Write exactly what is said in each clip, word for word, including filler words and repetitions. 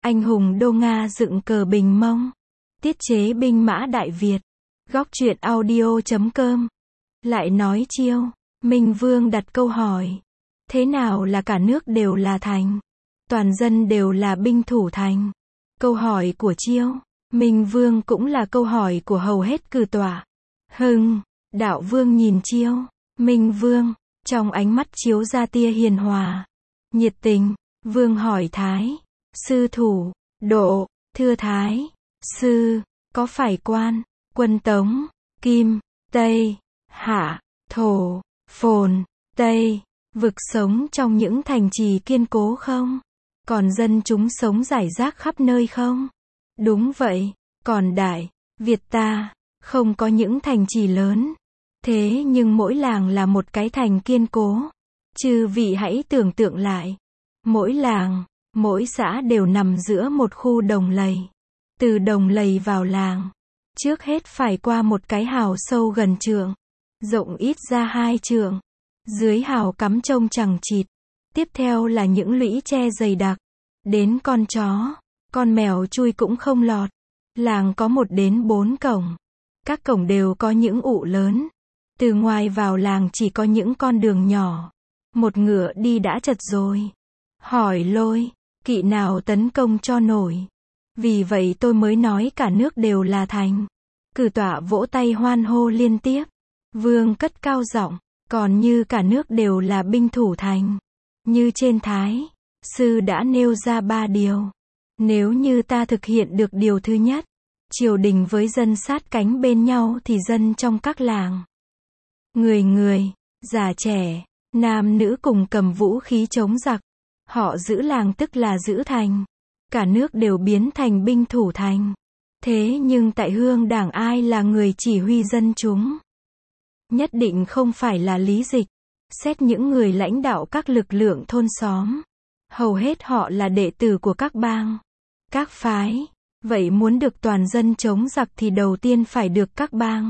Anh hùng đô Nga dựng cờ Bình Mông. Tiết chế binh mã Đại Việt. Góc truyện audio chấm com. Lại nói Chiêu, Minh Vương đặt câu hỏi. Thế nào là cả nước đều là thành? Toàn dân đều là binh thủ thành? Câu hỏi của Chiêu, Minh Vương cũng là câu hỏi của hầu hết cử tọa. Hưng, Đạo Vương nhìn Chiêu, Minh Vương, trong ánh mắt chiếu ra tia hiền hòa, nhiệt tình. Vương hỏi Thái, sư thủ, độ, thưa Thái, sư, có phải quan, quân Tống, Kim, Tây, Hạ, Thổ, Phồn, Tây, vực sống trong những thành trì kiên cố không? Còn dân chúng sống rải rác khắp nơi không? Đúng vậy, còn Đại Việt ta, không có những thành trì lớn. Thế nhưng mỗi làng là một cái thành kiên cố. Chư vị hãy tưởng tượng lại. Mỗi làng, mỗi xã đều nằm giữa một khu đồng lầy. Từ đồng lầy vào làng, trước hết phải qua một cái hào sâu gần trượng, rộng ít ra hai trượng. Dưới hào cắm trông chằng chịt. Tiếp theo là những lũy tre dày đặc. Đến con chó, con mèo chui cũng không lọt. Làng có một đến bốn cổng. Các cổng đều có những ụ lớn. Từ ngoài vào làng chỉ có những con đường nhỏ. Một ngựa đi đã chật rồi. Hỏi Lôi, kỵ nào tấn công cho nổi? Vì vậy tôi mới nói cả nước đều là thành. Cử tọa vỗ tay hoan hô liên tiếp. Vương cất cao giọng, còn như cả nước đều là binh thủ thành. Như trên Thái sư đã nêu ra ba điều. Nếu như ta thực hiện được điều thứ nhất, triều đình với dân sát cánh bên nhau thì dân trong các làng, người người, già trẻ, nam nữ cùng cầm vũ khí chống giặc. Họ giữ làng tức là giữ thành. Cả nước đều biến thành binh thủ thành. Thế nhưng tại Hương Đảng ai là người chỉ huy dân chúng? Nhất định không phải là Lý Dịch. Xét những người lãnh đạo các lực lượng thôn xóm, hầu hết họ là đệ tử của các bang, các phái. Vậy muốn được toàn dân chống giặc thì đầu tiên phải được các bang,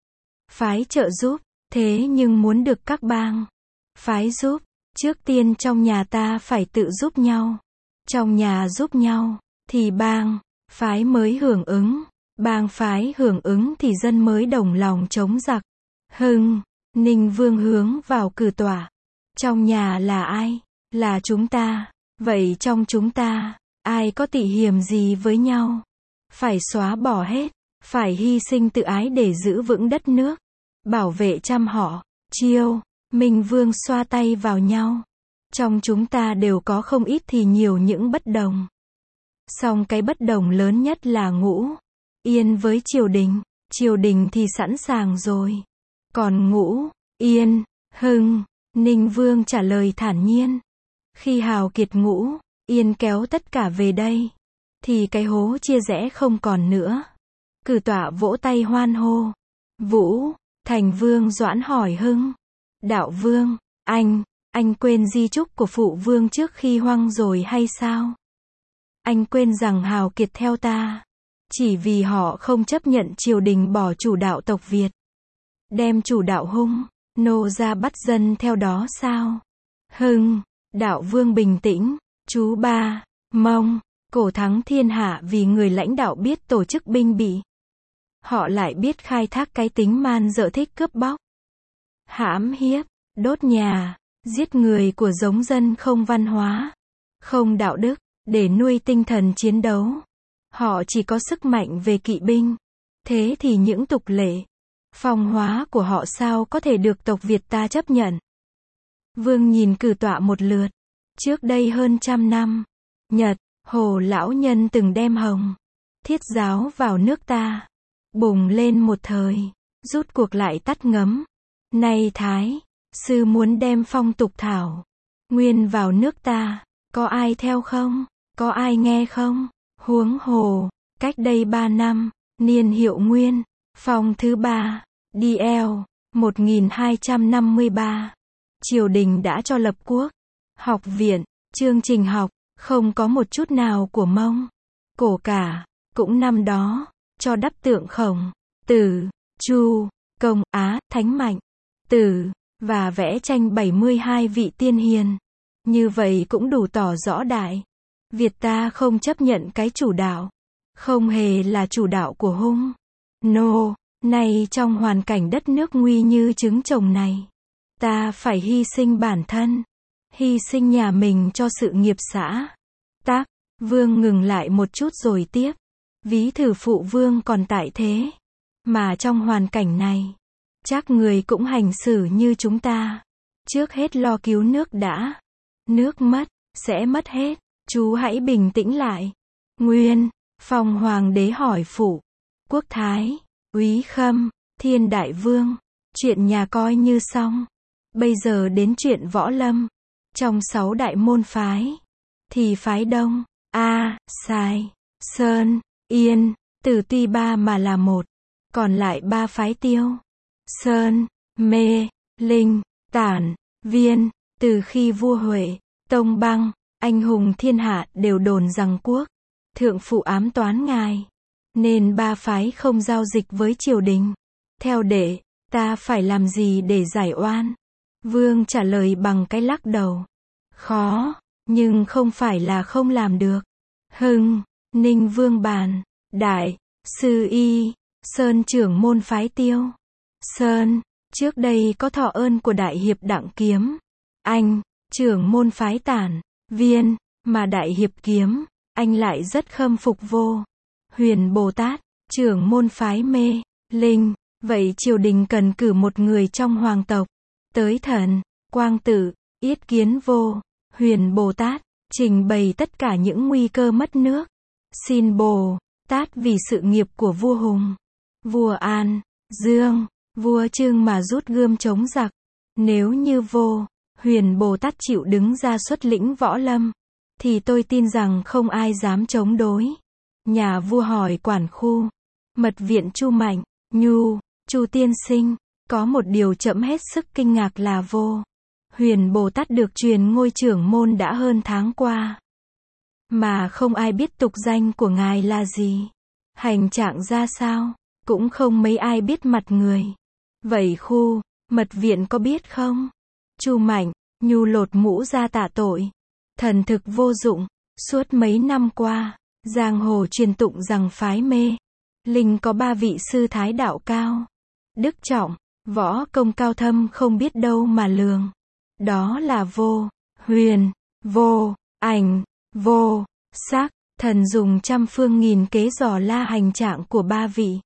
phái trợ giúp. Thế nhưng muốn được các bang, phái giúp, trước tiên trong nhà ta phải tự giúp nhau. Trong nhà giúp nhau, thì bang, phái mới hưởng ứng. Bang phái hưởng ứng thì dân mới đồng lòng chống giặc. Hưng, Ninh Vương hướng vào cử tọa. Trong nhà là ai? Là chúng ta. Vậy trong chúng ta, ai có tị hiềm gì với nhau? Phải xóa bỏ hết. Phải hy sinh tự ái để giữ vững đất nước. Bảo vệ trăm họ. Chiêu, Minh Vương xoa tay vào nhau. Trong chúng ta đều có không ít thì nhiều những bất đồng. Song cái bất đồng lớn nhất là Ngũ Yên với triều đình. Triều đình thì sẵn sàng rồi. Còn Ngũ Yên, Hưng, Ninh Vương trả lời thản nhiên. Khi hào kiệt Ngũ Yên kéo tất cả về đây, thì cái hố chia rẽ không còn nữa. Cử tọa vỗ tay hoan hô. Vũ, Thành Vương Doãn hỏi Hưng. Đạo Vương, anh, anh quên di chúc của phụ vương trước khi hoang rồi hay sao? Anh quên rằng hào kiệt theo ta, chỉ vì họ không chấp nhận triều đình bỏ chủ đạo tộc Việt, đem chủ đạo hung nô ra bắt dân theo đó sao? Hưng, Đạo Vương bình tĩnh. Chú ba, Mông, cổ thắng thiên hạ vì người lãnh đạo biết tổ chức binh bị. Họ lại biết khai thác cái tính man dợ thích cướp bóc, hãm hiếp, đốt nhà, giết người của giống dân không văn hóa, không đạo đức, để nuôi tinh thần chiến đấu. Họ chỉ có sức mạnh về kỵ binh. Thế thì những tục lệ, phong hóa của họ sao có thể được tộc Việt ta chấp nhận? Vương nhìn cử tọa một lượt. Trước đây hơn trăm năm, Nhật, Hồ lão nhân từng đem Hồng Thiết giáo vào nước ta. Bùng lên một thời, rút cuộc lại tắt ngấm. Nay Thái sư muốn đem phong tục thảo nguyên vào nước ta, có ai theo không? Có ai nghe không? Huống hồ, cách đây ba năm, niên hiệu Nguyên, phong thứ ba, đi eo, một nghìn hai trăm năm mươi ba, triều đình đã cho lập quốc, học viện, chương trình học, không có một chút nào của Mông, Cổ cả. Cũng năm đó, cho đắp tượng Khổng Tử, Chu, Công, Á, Thánh Mạnh, Tử, và vẽ tranh bảy mươi hai vị tiên hiền. Như vậy cũng đủ tỏ rõ đại Việt ta không chấp nhận cái chủ đạo. Không hề là chủ đạo của Hung nô. Nay trong hoàn cảnh đất nước nguy như trứng chồng này, ta phải hy sinh bản thân, hy sinh nhà mình cho sự nghiệp xã tác. Vương ngừng lại một chút rồi tiếp. Ví thử phụ vương còn tại thế, mà trong hoàn cảnh này, chắc người cũng hành xử như chúng ta. Trước hết lo cứu nước đã. Nước mất, sẽ mất hết. Chú hãy bình tĩnh lại. Nguyên, Phong Hoàng đế hỏi phụ. Quốc Thái, Úy Khâm, Thiên Đại Vương. Chuyện nhà coi như xong. Bây giờ đến chuyện võ lâm. Trong sáu đại môn phái, thì phái Đông, A, Sai, Sơn, Yên, Tử tuy ba mà là một. Còn lại ba phái Tiêu, Sơn, Mê, Linh, Tản, Viên. Từ khi vua Huệ, Tông Băng, anh hùng thiên hạ đều đồn rằng quốc thượng phụ ám toán ngài, nên ba phái không giao dịch với triều đình. Theo đệ, ta phải làm gì để giải oan? Vương trả lời bằng cái lắc đầu. Khó, nhưng không phải là không làm được. Hưng, Ninh Vương bàn, Đại, Sư Y, Sơn trưởng môn phái Tiêu, Sơn, trước đây có thọ ơn của Đại hiệp Đặng Kiếm, anh, trưởng môn phái Tản, Viên, mà Đại hiệp Kiếm, anh lại rất khâm phục vô. Huyền Bồ Tát, trưởng môn phái Mê, Linh, vậy triều đình cần cử một người trong hoàng tộc, tới thần, Quang Tử, yết kiến vô. Huyền Bồ Tát, trình bày tất cả những nguy cơ mất nước. Xin Bồ Tát vì sự nghiệp của vua Hùng, vua An, Dương, vua Trương mà rút gươm chống giặc. Nếu như vô Huyền Bồ Tát chịu đứng ra xuất lĩnh võ lâm, thì tôi tin rằng không ai dám chống đối. Nhà vua hỏi quản khu mật viện Chu Mạnh Nhu, Chu tiên sinh, có một điều trẫm hết sức kinh ngạc là vô Huyền Bồ Tát được truyền ngôi trưởng môn đã hơn tháng qua, mà không ai biết tục danh của ngài là gì, hành trạng ra sao, cũng không mấy ai biết mặt người. Vậy khu mật viện có biết không? Chu Mạnh Nhu lột mũ ra tạ tội. Thần thực vô dụng. Suốt mấy năm qua, giang hồ truyền tụng rằng phái Mê, Linh có ba vị sư thái đạo cao, đức trọng, võ công cao thâm không biết đâu mà lường. Đó là vô Huyền, vô Ảnh, vô Sắc. Thần dùng trăm phương nghìn kế dò la hành trạng của ba vị,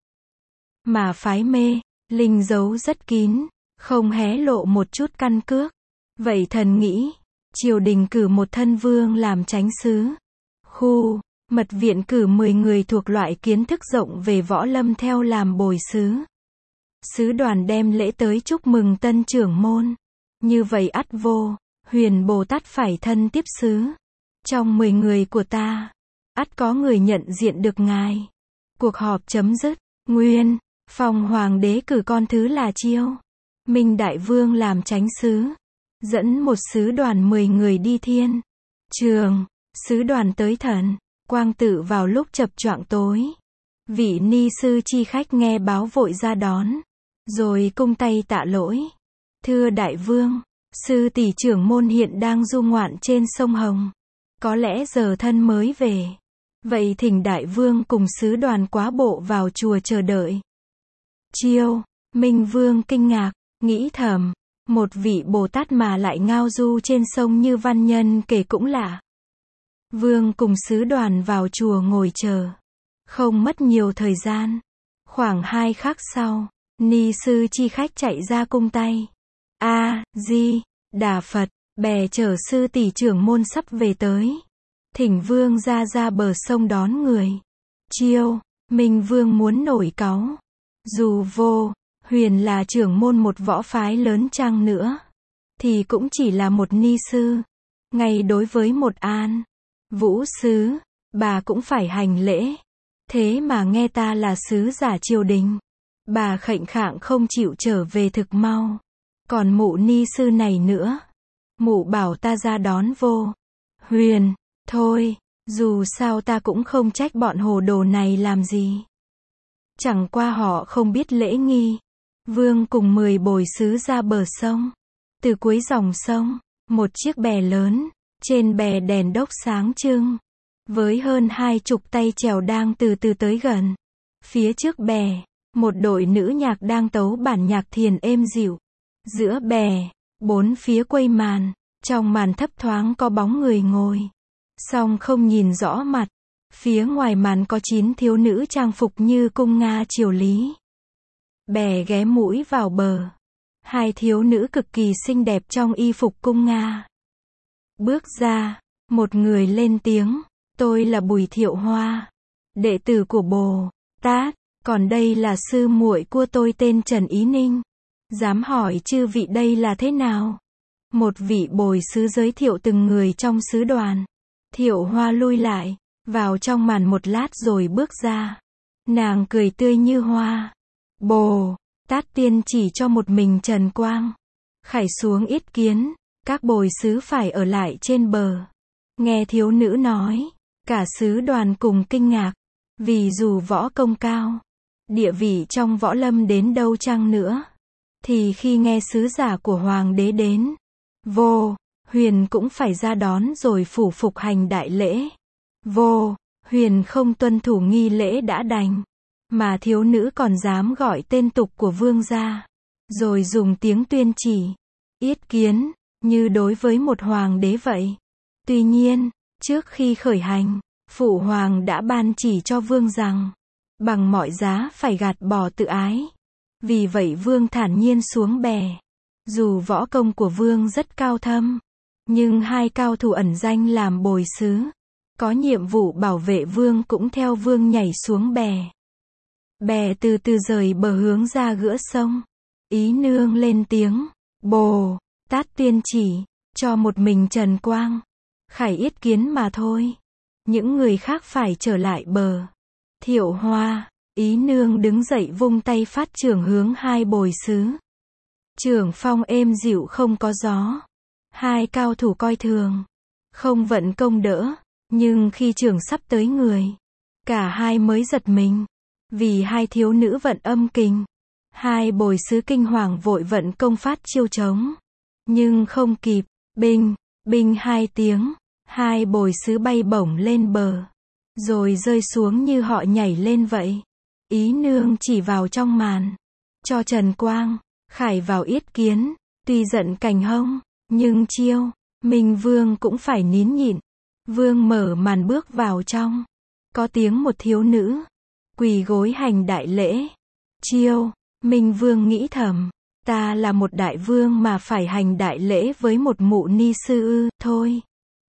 mà phái Mê, Linh giấu rất kín, không hé lộ một chút căn cước. Vậy thần nghĩ, triều đình cử một thân vương làm chánh sứ, khu mật viện cử mười người thuộc loại kiến thức rộng về võ lâm theo làm bồi sứ. Sứ đoàn đem lễ tới chúc mừng tân trưởng môn. Như vậy ắt vô Huyền Bồ Tát phải thân tiếp sứ. Trong mười người của ta, ắt có người nhận diện được ngài. Cuộc họp chấm dứt. Nguyên, Phong Hoàng đế cử con thứ là Chiêu Minh Đại Vương làm chánh sứ, dẫn một sứ đoàn mười người đi thiên trường. Sứ đoàn tới thần Quang Tự vào lúc chập choạng tối. Vị ni sư chi khách nghe báo vội ra đón, rồi cung tay tạ lỗi. Thưa Đại Vương, sư tỷ trưởng môn hiện đang du ngoạn trên sông Hồng, có lẽ giờ thân mới về. Vậy thỉnh Đại Vương cùng sứ đoàn quá bộ vào chùa chờ đợi. Chiêu Minh Vương kinh ngạc, nghĩ thầm, một vị Bồ Tát mà lại ngao du trên sông như văn nhân kể cũng lạ. Vương cùng sứ đoàn vào chùa ngồi chờ. Không mất nhiều thời gian. Khoảng hai khắc sau, ni sư chi khách chạy ra cung tay. A Di Đà Phật, bè chở sư tỷ trưởng môn sắp về tới. Thỉnh Vương ra ra bờ sông đón người. Chiêu Minh Vương muốn nổi cáu. Dù vô Huyền là trưởng môn một võ phái lớn chăng nữa, thì cũng chỉ là một ni sư. Ngay đối với một An Vũ sứ, bà cũng phải hành lễ. Thế mà nghe ta là sứ giả triều đình, bà khệnh khạng không chịu trở về thực mau. Còn mụ ni sư này nữa, mụ bảo ta ra đón vô Huyền. Thôi, dù sao ta cũng không trách bọn hồ đồ này làm gì. Chẳng qua họ không biết lễ nghi. Vương cùng mười bồi sứ ra bờ sông. Từ cuối dòng sông, một chiếc bè lớn, trên bè đèn đốc sáng trưng. với hơn hai chục tay chèo đang từ từ tới gần. Phía trước bè, một đội nữ nhạc đang tấu bản nhạc thiền êm dịu. Giữa bè, bốn phía quây màn, trong màn thấp thoáng có bóng người ngồi. Song không nhìn rõ mặt. Phía ngoài màn có chín thiếu nữ trang phục như cung Nga triều Lý. Bè ghé mũi vào bờ. Hai thiếu nữ cực kỳ xinh đẹp trong y phục cung Nga. Bước ra, một người lên tiếng, tôi là Bùi Thiệu Hoa, đệ tử của Bồ Tát, còn đây là sư muội của tôi tên Trần Ý Ninh. Dám hỏi chư vị đây là thế nào? Một vị bồi sứ giới thiệu từng người trong sứ đoàn. Thiệu Hoa lui lại, vào trong màn một lát rồi bước ra. Nàng cười tươi như hoa. Bồ Tát tiên chỉ cho một mình Trần Quang Khải xuống yết kiến, các bồi sứ phải ở lại trên bờ. Nghe thiếu nữ nói, cả sứ đoàn cùng kinh ngạc, vì dù võ công cao, địa vị trong võ lâm đến đâu chăng nữa, thì khi nghe sứ giả của hoàng đế đến, Vô Huyền cũng phải ra đón rồi phủ phục hành đại lễ. Vô Huyền không tuân thủ nghi lễ đã đành, mà thiếu nữ còn dám gọi tên tục của vương gia, rồi dùng tiếng tuyên chỉ, yết kiến, như đối với một hoàng đế vậy. Tuy nhiên, trước khi khởi hành, phụ hoàng đã ban chỉ cho vương rằng, bằng mọi giá phải gạt bỏ tự ái. Vì vậy vương thản nhiên xuống bè. Dù võ công của vương rất cao thâm, nhưng hai cao thủ ẩn danh làm bồi sứ, có nhiệm vụ bảo vệ vương cũng theo vương nhảy xuống bè. Bè từ từ rời bờ hướng ra ggiữa sông. Ý nương lên tiếng, Bồ Tát tiên chỉ, cho một mình Trần Quang Khải yết kiến mà thôi. Những người khác phải trở lại bờ. Thiệu Hoa, Ý nương đứng dậy vung tay phát trưởng hướng hai bồi sứ. Trưởng phong êm dịu không có gió. Hai cao thủ coi thường, không vận công đỡ, nhưng khi trưởng sắp tới người, cả hai mới giật mình. Vì hai thiếu nữ vận âm kình. Hai bồi sứ kinh hoàng vội vận công phát chiêu trống. Nhưng không kịp, binh, binh hai tiếng, hai bồi sứ bay bổng lên bờ, rồi rơi xuống như họ nhảy lên vậy. Ý nương chỉ vào trong màn, cho Trần Quang Khải vào yết kiến, tuy giận cành hông, nhưng chiêu, Minh Vương cũng phải nín nhịn. Vương mở màn bước vào trong, có tiếng một thiếu nữ quỳ gối hành đại lễ. Chiêu, Minh Vương nghĩ thầm, ta là một đại vương mà phải hành đại lễ với một mụ ni sư ư, thôi.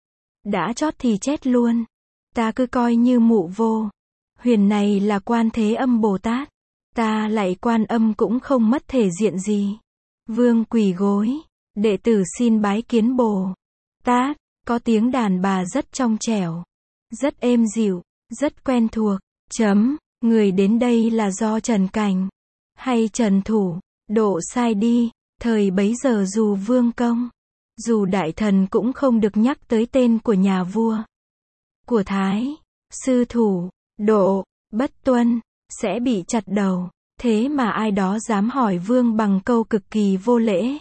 Đã chót thì chết luôn. Ta cứ coi như mụ Vô Huyền này là Quan Thế Âm Bồ Tát. Ta lạy Quan Âm cũng không mất thể diện gì. Vương quỳ gối, đệ tử xin bái kiến Bồ Tát. Có tiếng đàn bà rất trong trẻo, rất êm dịu, rất quen thuộc. Chấm, người đến đây là do Trần Cảnh hay Trần Thủ độ sai đi. Thời bấy giờ dù vương công, dù đại thần cũng không được nhắc tới tên của nhà vua, của Thái sư thủ độ bất tuân sẽ bị chặt đầu. Thế mà ai đó dám hỏi vương bằng câu cực kỳ vô lễ.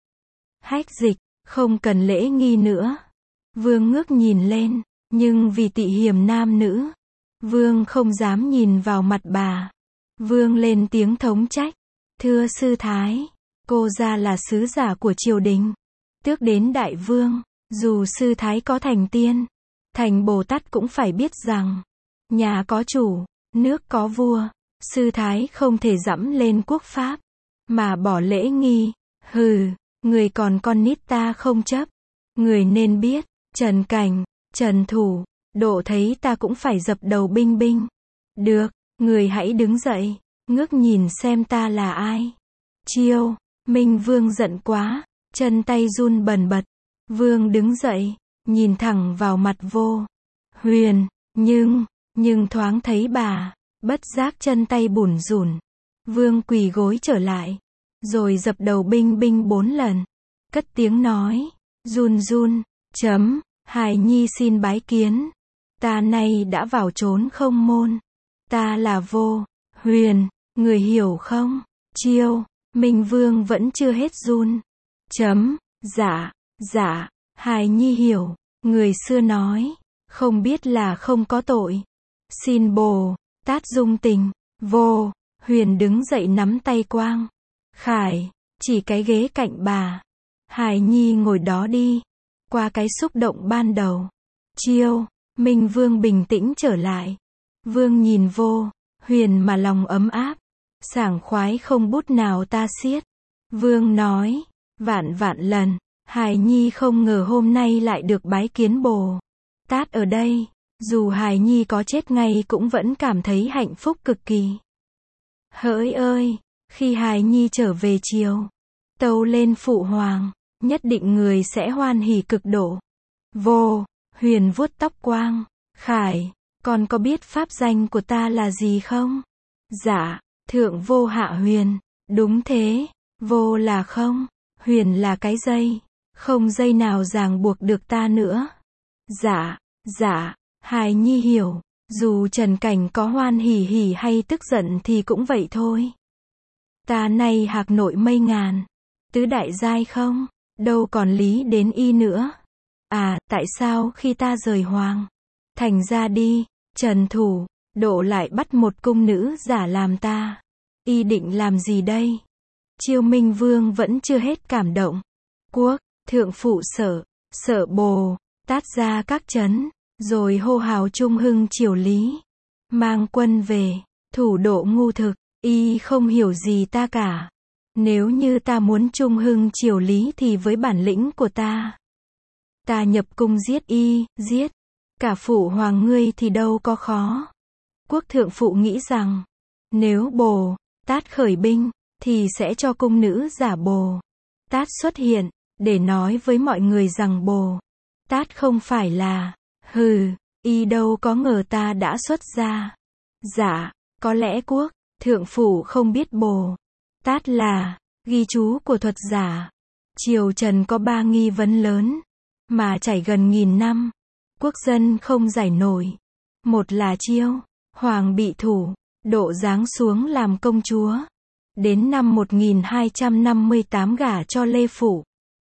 Hách Dịch, không cần lễ nghi nữa. Vương ngước nhìn lên, nhưng vì tị hiềm nam nữ, vương không dám nhìn vào mặt bà. Vương lên tiếng thống trách, thưa sư thái, cô ra là sứ giả của triều đình, tước đến đại vương. Dù sư thái có thành tiên, thành Bồ Tát cũng phải biết rằng, nhà có chủ, nước có vua. Sư thái không thể dẫm lên quốc pháp, mà bỏ lễ nghi. Hừ, người còn con nít ta không chấp. Người nên biết, Trần Cảnh, Trần Thủ độ thấy ta cũng phải dập đầu binh binh. Được, người hãy đứng dậy, ngước nhìn xem ta là ai. Chiêu, Minh Vương giận quá, chân tay run bần bật. Vương đứng dậy, nhìn thẳng vào mặt Vô Huyền, nhưng, nhưng thoáng thấy bà, bất giác chân tay bủn rủn. Vương quỳ gối trở lại, rồi dập đầu binh binh bốn lần, cất tiếng nói, run run, chấm, hài nhi xin bái kiến. Ta nay đã vào trốn không môn. Ta là Vô Huyền, người hiểu không? Chiêu, Minh Vương vẫn chưa hết run. Chấm, dạ, dạ, hài nhi hiểu. Người xưa nói, không biết là không có tội. Xin Bồ Tát dung tình. Vô Huyền đứng dậy nắm tay Quang Khải, chỉ cái ghế cạnh bà. Hài Nhi ngồi đó đi. Qua cái xúc động ban đầu, Chiêu Minh Vương bình tĩnh trở lại. Vương nhìn Vô Huyền mà lòng ấm áp, sảng khoái không bút nào ta xiết. Vương nói, vạn vạn lần, Hài Nhi không ngờ hôm nay lại được bái kiến Bồ Tát ở đây. Dù Hài Nhi có chết ngay cũng vẫn cảm thấy hạnh phúc cực kỳ. Hỡi ơi, khi Hài Nhi trở về chiều, tâu lên Phụ Hoàng, nhất định người sẽ hoan hỉ cực độ. Vô Huyền vuốt tóc Quang Khải, con có biết pháp danh của ta là gì không? Dạ, Thượng Vô Hạ Huyền. Đúng thế, Vô là không, Huyền là cái dây, không dây nào ràng buộc được ta nữa. Dạ, dạ, Hài Nhi hiểu, dù Trần Cảnh có hoan hỉ hỉ hay tức giận thì cũng vậy thôi. Ta nay hạc nội mây ngàn, tứ đại giai không, đâu còn lý đến y nữa. À, tại sao khi ta rời Hoàng thành ra đi, Trần Thủ Độ lại bắt một cung nữ giả làm ta? Y định làm gì đây? Chiêu Minh Vương vẫn chưa hết cảm động. Quốc thượng phụ sở, sở Bồ Tát ra các trấn, rồi hô hào trung hưng triều lý. Mang quân về, Thủ Độ ngu thực, y không hiểu gì ta cả. Nếu như ta muốn trung hưng triều lý thì với bản lĩnh của ta, ta nhập cung giết y, giết cả Phụ Hoàng ngươi thì đâu có khó. Quốc thượng phụ nghĩ rằng, nếu Bồ Tát khởi binh, thì sẽ cho cung nữ giả Bồ Tát xuất hiện, để nói với mọi người rằng Bồ Tát không phải là, hừ, y đâu có ngờ ta đã xuất ra. Dạ, có lẽ quốc thượng phụ không biết Bồ Tát là ghi chú của thuật giả. Triều Trần có ba nghi vấn lớn, mà trải gần nghìn năm, quốc dân không giải nổi. Một là Chiêu Hoàng bị Thủ Độ giáng xuống làm công chúa. Đến năm một nghìn hai trăm năm mươi tám gả cho Lê Phủ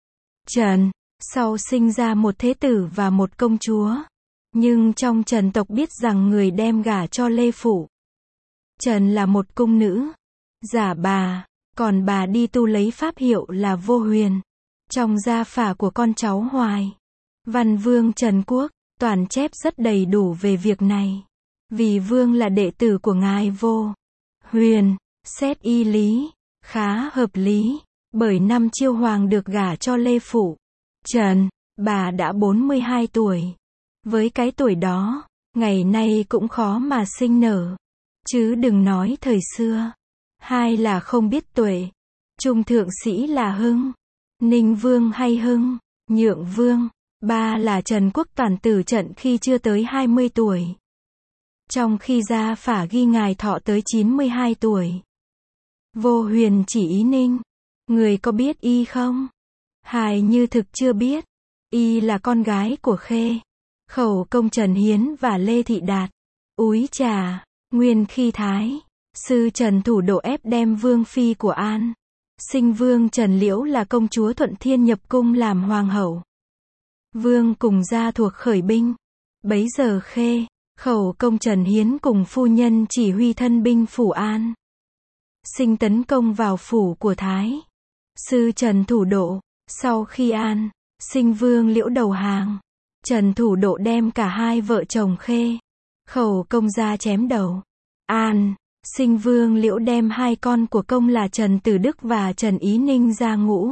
Trần, sau sinh ra một thế tử và một công chúa. Nhưng trong Trần tộc biết rằng người đem gả cho Lê Phủ Trần là một cung nữ giả bà, còn bà đi tu lấy pháp hiệu là Vô Huyền, trong gia phả của con cháu Hoài Văn Vương Trần Quốc. Toàn chép rất đầy đủ về việc này. Vì Vương là đệ tử của ngài Vô Huyền, xét y lý, khá hợp lý. Bởi năm Chiêu Hoàng được gả cho Lê Phủ Trần, bà đã bốn mươi hai tuổi. Với cái tuổi đó, ngày nay cũng khó mà sinh nở. Chứ đừng nói thời xưa. Hai là không biết tuệ. Trung thượng sĩ là Hưng, Ninh Vương hay Hưng, Nhượng Vương. Ba là Trần Quốc Toàn tử trận khi chưa tới hai mươi tuổi. Trong khi gia phả ghi ngài thọ tới chín mươi hai tuổi. Vô Huyền chỉ ý Ninh. Người có biết y không? Hài như thực chưa biết. Y là con gái của Khê Khẩu công Trần Hiến và Lê Thị Đạt. Úi trà, nguyên khi Thái sư Trần Thủ Độ ép đem vương phi của An sinh vương Trần Liễu là công chúa Thuận Thiên nhập cung làm hoàng hậu. Vương cùng gia thuộc khởi binh. Bấy giờ Khê Khẩu công Trần Hiến cùng phu nhân chỉ huy thân binh phủ An sinh tấn công vào phủ của Thái sư Trần Thủ Độ. Sau khi An sinh vương Liễu đầu hàng, Trần Thủ Độ đem cả hai vợ chồng Khê Khẩu công ra chém đầu. An sinh vương Liễu đem hai con của công là Trần Tử Đức và Trần Ý Ninh ra Ngũ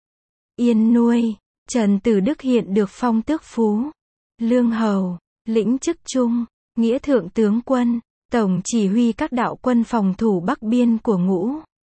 Yên nuôi. Trần Tử Đức hiện được phong tước phú Lương hầu, lĩnh chức trung nghĩa thượng tướng quân, tổng chỉ huy các đạo quân phòng thủ bắc biên của Ngũ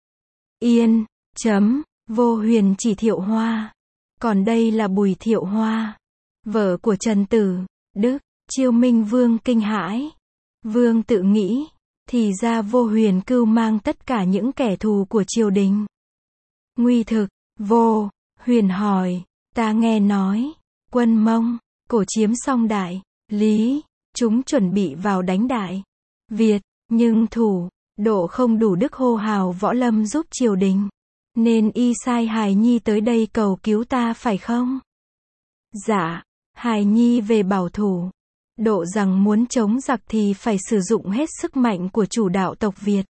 Yên. Chấm. Vô Huyền chỉ Thiệu Hoa. Còn đây là Bùi Thiệu Hoa, vợ của Trần Tử Đức. Chiêu Minh Vương kinh hãi. Vương tự nghĩ, thì ra Vô Huyền cưu mang tất cả những kẻ thù của triều đình. Nguy thực. Vô Huyền hỏi, ta nghe nói, quân Mông, cổ chiếm xong Đại Lý, chúng chuẩn bị vào đánh Đại Việt, nhưng Thủ Độ không đủ đức hô hào võ lâm giúp triều đình, nên y sai Hài Nhi tới đây cầu cứu ta phải không? Dạ. Hài Nhi về bảo Thủ độ rằng muốn chống giặc thì phải sử dụng hết sức mạnh của chủ đạo tộc Việt.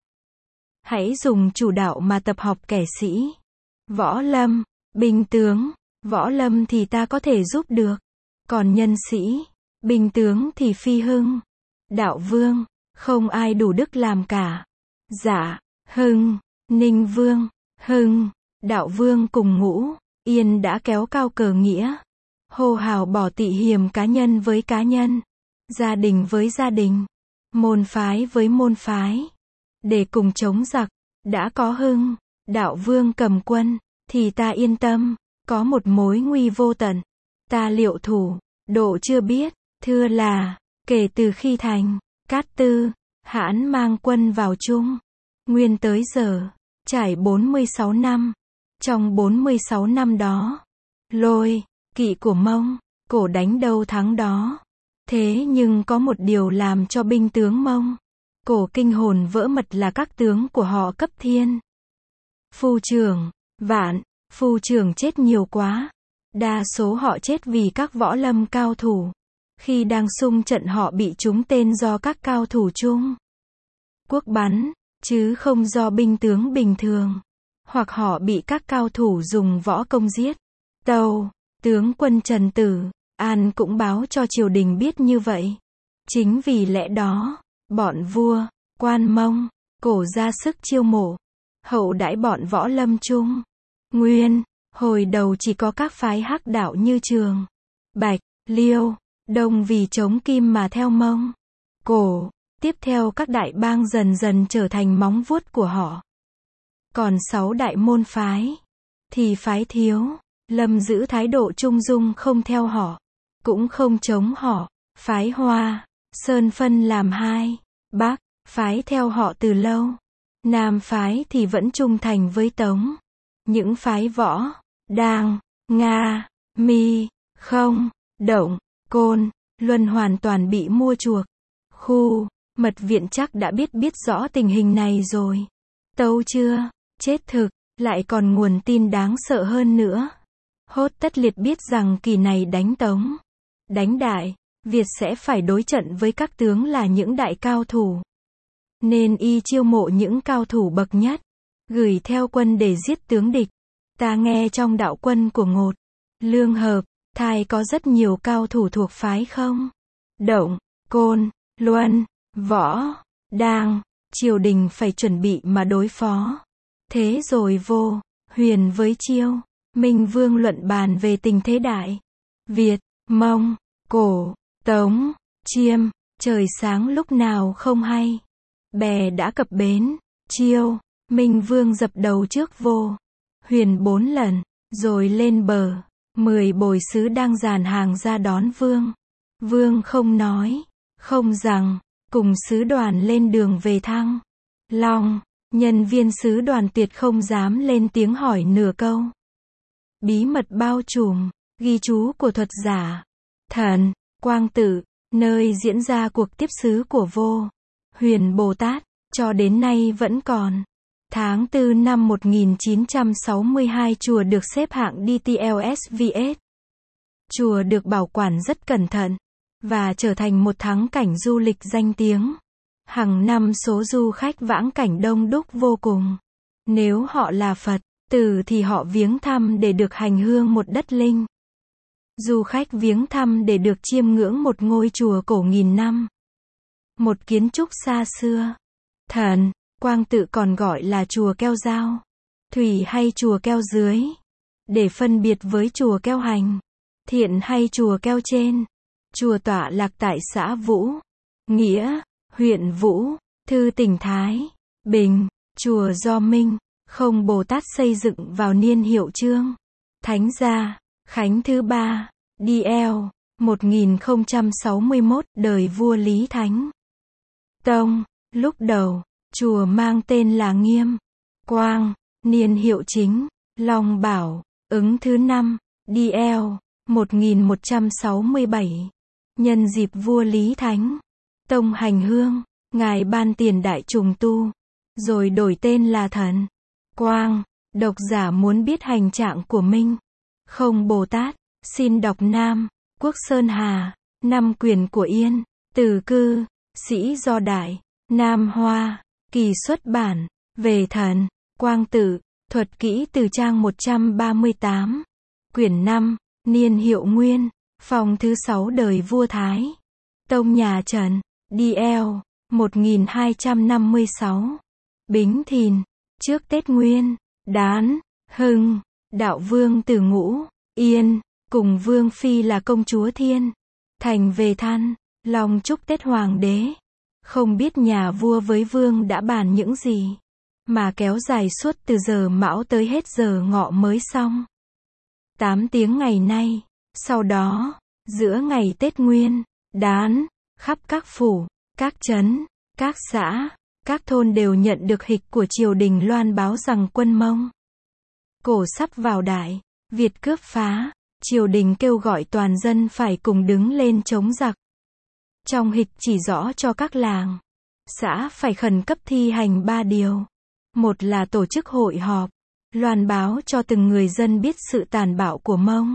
Hãy dùng chủ đạo mà tập hợp kẻ sĩ, võ lâm, binh tướng. Võ lâm thì ta có thể giúp được, còn nhân sĩ, binh tướng thì Phi Hưng, Đạo Vương, không ai đủ đức làm cả. Dạ, Hưng, Ninh Vương, Hưng, Đạo Vương cùng Ngũ Yên đã kéo cao cờ nghĩa, hô hào bỏ tị hiềm cá nhân với cá nhân, gia đình với gia đình, môn phái với môn phái, để cùng chống giặc. Đã có Hưng, Đạo Vương cầm quân, thì ta yên tâm, có một mối nguy vô tận, ta liệu thủ. Độ chưa biết, thưa là, kể từ khi thành Cát Tư, hãn mang quân vào Trung Nguyên tới giờ, trải bốn mươi sáu năm. Trong bốn mươi sáu năm đó, Lôi, kỵ của Mông, Cổ đánh đâu thắng đó. Thế nhưng có một điều làm cho binh tướng Mông, Cổ kinh hồn vỡ mật là các tướng của họ cấp thiên. Phu trưởng, Vạn, phu trưởng chết nhiều quá. Đa số họ chết vì các võ lâm cao thủ. Khi đang xung trận họ bị trúng tên do các cao thủ Trung Quốc bắn, chứ không do binh tướng bình thường. Hoặc họ bị các cao thủ dùng võ công giết. Tâu, tướng quân Trần Tử An cũng báo cho triều đình biết như vậy. Chính vì lẽ đó, bọn vua, quan Mông, Cổ ra sức chiêu mộ, hậu đãi bọn võ lâm Trung Nguyên. Hồi đầu chỉ có các phái hắc đạo như Trường, Bạch, Liêu, Đông vì chống Kim mà theo Mông, Cổ. Tiếp theo các đại bang dần dần trở thành móng vuốt của họ. Còn sáu đại môn phái, thì phái Thiếu, Lâm giữ thái độ trung dung không theo họ, cũng không chống họ. Phái Hoa, Sơn phân làm hai, Bắc, phái theo họ từ lâu. Nam phái thì vẫn trung thành với Tống. Những phái Võ, Đang, Nga, Mi, Không, Động, Côn, Luân hoàn toàn bị mua chuộc. Khu, Mật viện chắc đã biết biết rõ tình hình này rồi. Tâu chưa? Chết thực, lại còn nguồn tin đáng sợ hơn nữa. Hốt Tất Liệt biết rằng kỳ này đánh Tống, đánh Đại Việt sẽ phải đối trận với các tướng là những đại cao thủ. Nên y chiêu mộ những cao thủ bậc nhất, gửi theo quân để giết tướng địch. Ta nghe trong đạo quân của Ngột, Lương Hợp, Thai có rất nhiều cao thủ thuộc phái Không, Động, Côn, Luân, Võ, Đang. Triều đình phải chuẩn bị mà đối phó. Thế rồi Vô, Huyền với Chiêu, Minh Vương luận bàn về tình thế Đại Việt, Mông, Cổ, Tống, Chiêm. Trời sáng lúc nào không hay. Bè đã cập bến. Chiêu, Minh Vương dập đầu trước Vô, Huyền bốn lần, rồi lên bờ. Mười bồi sứ đang dàn hàng ra đón Vương. Vương không nói, không rằng, cùng sứ đoàn lên đường về Thăng Long. Nhân viên sứ đoàn tuyệt không dám lên tiếng hỏi nửa câu. Bí mật bao trùm, ghi chú của thuật giả Thần Quang Tự, nơi diễn ra cuộc tiếp sứ của Vô Huyền Bồ Tát, cho đến nay vẫn còn. Tháng tư năm một nghìn chín trăm sáu mươi hai chùa được xếp hạng đê tê lờ ét vê ét. Chùa được bảo quản rất cẩn thận, và trở thành một thắng cảnh du lịch danh tiếng. Hàng năm số du khách vãng cảnh đông đúc vô cùng. Nếu họ là Phật tử thì họ viếng thăm để được hành hương một đất linh. Du khách viếng thăm để được chiêm ngưỡng một ngôi chùa cổ nghìn năm. Một kiến trúc xa xưa. Thần Quang Tự còn gọi là chùa Keo Dao, Thủy hay chùa Keo Dưới, để phân biệt với chùa Keo Hành, Thiện hay chùa Keo Trên. Chùa tọa lạc tại xã Vũ Nghĩa, huyện Vũ Thư, tỉnh Thái Bình. Chùa do Minh Không Bồ Tát xây dựng vào niên hiệu Trương Thánh Gia Khánh thứ ba, đê lờ một nghìn không trăm sáu mươi mốt, đời vua Lý Thánh Tông. Lúc đầu, chùa mang tên là Nghiêm Quang, niên hiệu chính Long Bảo, ứng thứ năm, đê lờ một nghìn một trăm sáu mươi bảy. Nhân dịp vua Lý Thánh Tông hành hương, ngài ban tiền đại trùng tu, rồi đổi tên là Thần Quang. Độc giả muốn biết hành trạng của Minh Không Bồ Tát, xin đọc Nam Quốc Sơn Hà, Năm quyền của Yên, từ cư, sĩ do đại, Nam Hoa, Kỳ xuất bản, về thần, Quang Tự, thuật kỹ từ trang một trăm ba mươi tám. Quyển năm, niên hiệu Nguyên, phong thứ sáu đời vua Thái. Tông nhà Trần, đi eo, một nghìn hai trăm năm mươi sáu. Bính Thìn, trước Tết Nguyên, Đán, Hưng, đạo vương từ Ngũ, Yên, cùng vương phi là công chúa Thiên, thành về than, lòng chúc Tết Hoàng đế. Không biết nhà vua với vương đã bàn những gì, mà kéo dài suốt từ giờ Mão tới hết giờ Ngọ mới xong. Tám tiếng ngày nay, sau đó, giữa ngày Tết Nguyên, Đán, khắp các phủ, các trấn, các xã, các thôn đều nhận được hịch của triều đình loan báo rằng quân Mông Cổ sắp vào Đại Việt cướp phá, triều đình kêu gọi toàn dân phải cùng đứng lên chống giặc. Trong hịch chỉ rõ cho các làng, xã phải khẩn cấp thi hành ba điều. Một là tổ chức hội họp, loan báo cho từng người dân biết sự tàn bạo của Mông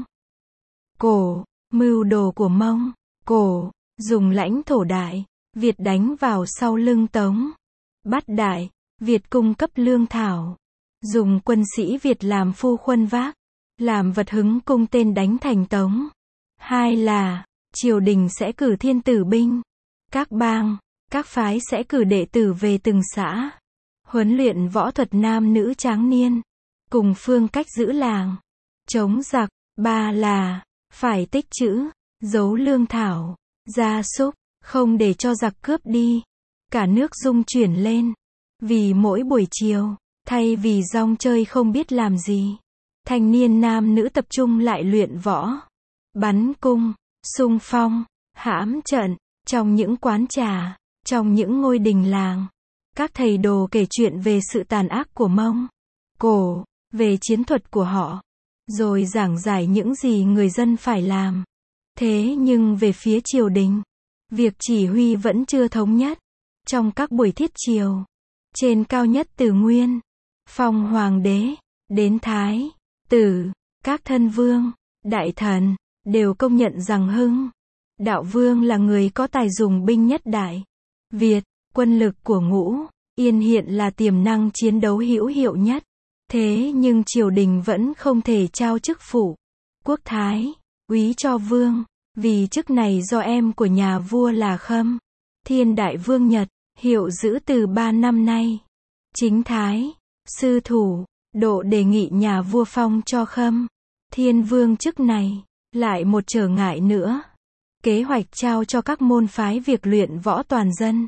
Cổ, mưu đồ của Mông Cổ, dùng lãnh thổ Đại Việt đánh vào sau lưng Tống, bắt Đại Việt cung cấp lương thảo, dùng quân sĩ Việt làm phu khuân vác, làm vật hứng cung tên đánh thành Tống. Hai là, triều đình sẽ cử thiên tử binh, các bang, các phái sẽ cử đệ tử về từng xã, huấn luyện võ thuật nam nữ tráng niên, cùng phương cách giữ làng, chống giặc. Ba là, phải tích trữ, giấu lương thảo, gia súc, không để cho giặc cướp đi. Cả nước rung chuyển lên, vì mỗi buổi chiều, thay vì rong chơi không biết làm gì, thanh niên nam nữ tập trung lại luyện võ, bắn cung, xung phong, hãm trận, trong những quán trà, trong những ngôi đình làng. Các thầy đồ kể chuyện về sự tàn ác của Mông Cổ, về chiến thuật của họ, rồi giảng giải những gì người dân phải làm. Thế nhưng về phía triều đình, việc chỉ huy vẫn chưa thống nhất. Trong các buổi thiết triều, trên cao nhất từ Nguyên, phong hoàng đế, đến Thái tử, các thân vương, đại thần, đều công nhận rằng Hưng đạo vương là người có tài dùng binh nhất Đại Việt. Quân lực của Ngũ Yên hiện là tiềm năng chiến đấu hữu hiệu nhất. Thế nhưng triều đình vẫn không thể trao chức phụ quốc thái úy cho vương, vì chức này do em của nhà vua là Khâm Thiên Đại Vương Nhật hiệu giữ từ ba năm nay. Chính Thái Sư Thủ Độ đề nghị nhà vua phong cho Khâm Thiên Vương chức này. Lại một trở ngại nữa, kế hoạch trao cho các môn phái việc luyện võ toàn dân.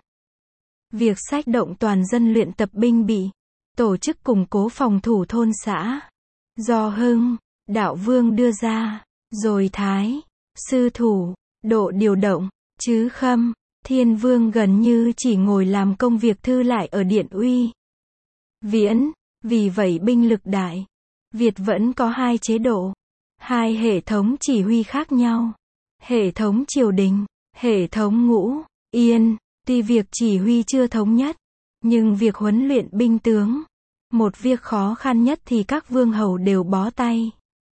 Việc sách động toàn dân luyện tập binh bị tổ chức củng cố phòng thủ thôn xã, do Hưng đạo vương đưa ra, rồi Thái Sư Thủ Độ điều động, chứ Khâm Thiên Vương gần như chỉ ngồi làm công việc thư lại ở Điện Uy Viễn. Vì vậy binh lực Đại Việt vẫn có hai chế độ, hai hệ thống chỉ huy khác nhau. Hệ thống triều đình, hệ thống Ngũ Yên. Tuy việc chỉ huy chưa thống nhất, nhưng việc huấn luyện binh tướng, một việc khó khăn nhất thì các vương hầu đều bó tay.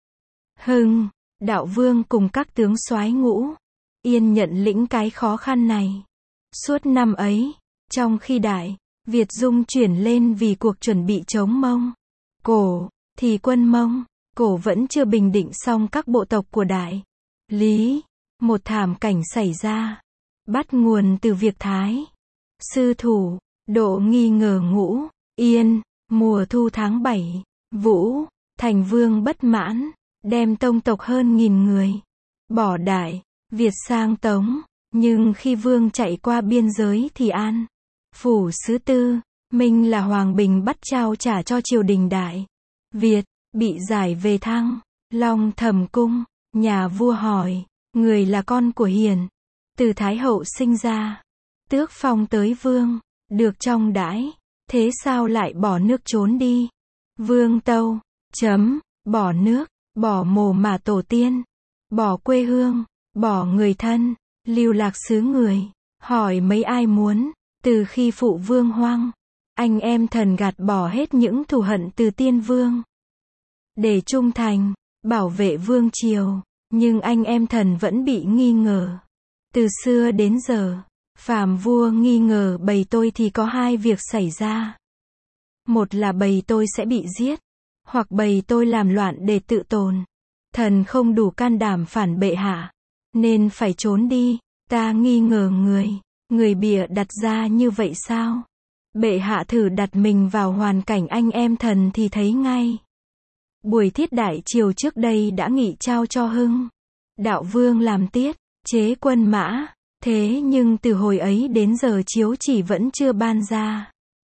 Hưng đạo vương cùng các tướng soái Ngũ Yên nhận lĩnh cái khó khăn này. Suốt năm ấy, trong khi Đại Việt dung chuyển lên vì cuộc chuẩn bị chống Mông Cổ, thì quân Mông Cổ vẫn chưa bình định xong các bộ tộc của Đại Lý. Một thảm cảnh xảy ra, bắt nguồn từ việc Thái Sư Thủ Độ nghi ngờ Ngũ Yên. Mùa thu tháng bảy, Vũ Thành Vương bất mãn, đem tông tộc hơn nghìn người, bỏ Đại Việt sang Tống. Nhưng khi Vương chạy qua biên giới thì An Phủ Sứ Tư Minh là Hoàng Bình bắt trao trả cho triều đình Đại Việt, bị giải về Thăng Long Thẩm Cung. Nhà vua hỏi, người là con của Hiền, từ Thái Hậu sinh ra, tước phong tới vương, được trong đãi, thế sao lại bỏ nước trốn đi? Vương tâu, chấm, bỏ nước, bỏ mồ mả tổ tiên, bỏ quê hương, bỏ người thân, lưu lạc xứ người, hỏi mấy ai muốn. Từ khi phụ vương hoang, anh em thần gạt bỏ hết những thù hận từ tiên vương, để trung thành, bảo vệ vương triều. Nhưng anh em thần vẫn bị nghi ngờ, Từ xưa đến giờ, phàm vua nghi ngờ bầy tôi thì có hai việc xảy ra. Một là bầy tôi sẽ bị giết, hoặc bầy tôi làm loạn để tự tồn. Thần không đủ can đảm phản bệ hạ, nên phải trốn đi. Ta nghi ngờ người, người bịa đặt ra như vậy sao? Bệ hạ thử đặt mình vào hoàn cảnh anh em thần thì thấy ngay. Buổi thiết đại triều trước đây đã nghị trao cho Hưng Đạo Vương làm tiết, chế quân mã, thế nhưng từ hồi ấy đến giờ chiếu chỉ vẫn chưa ban ra.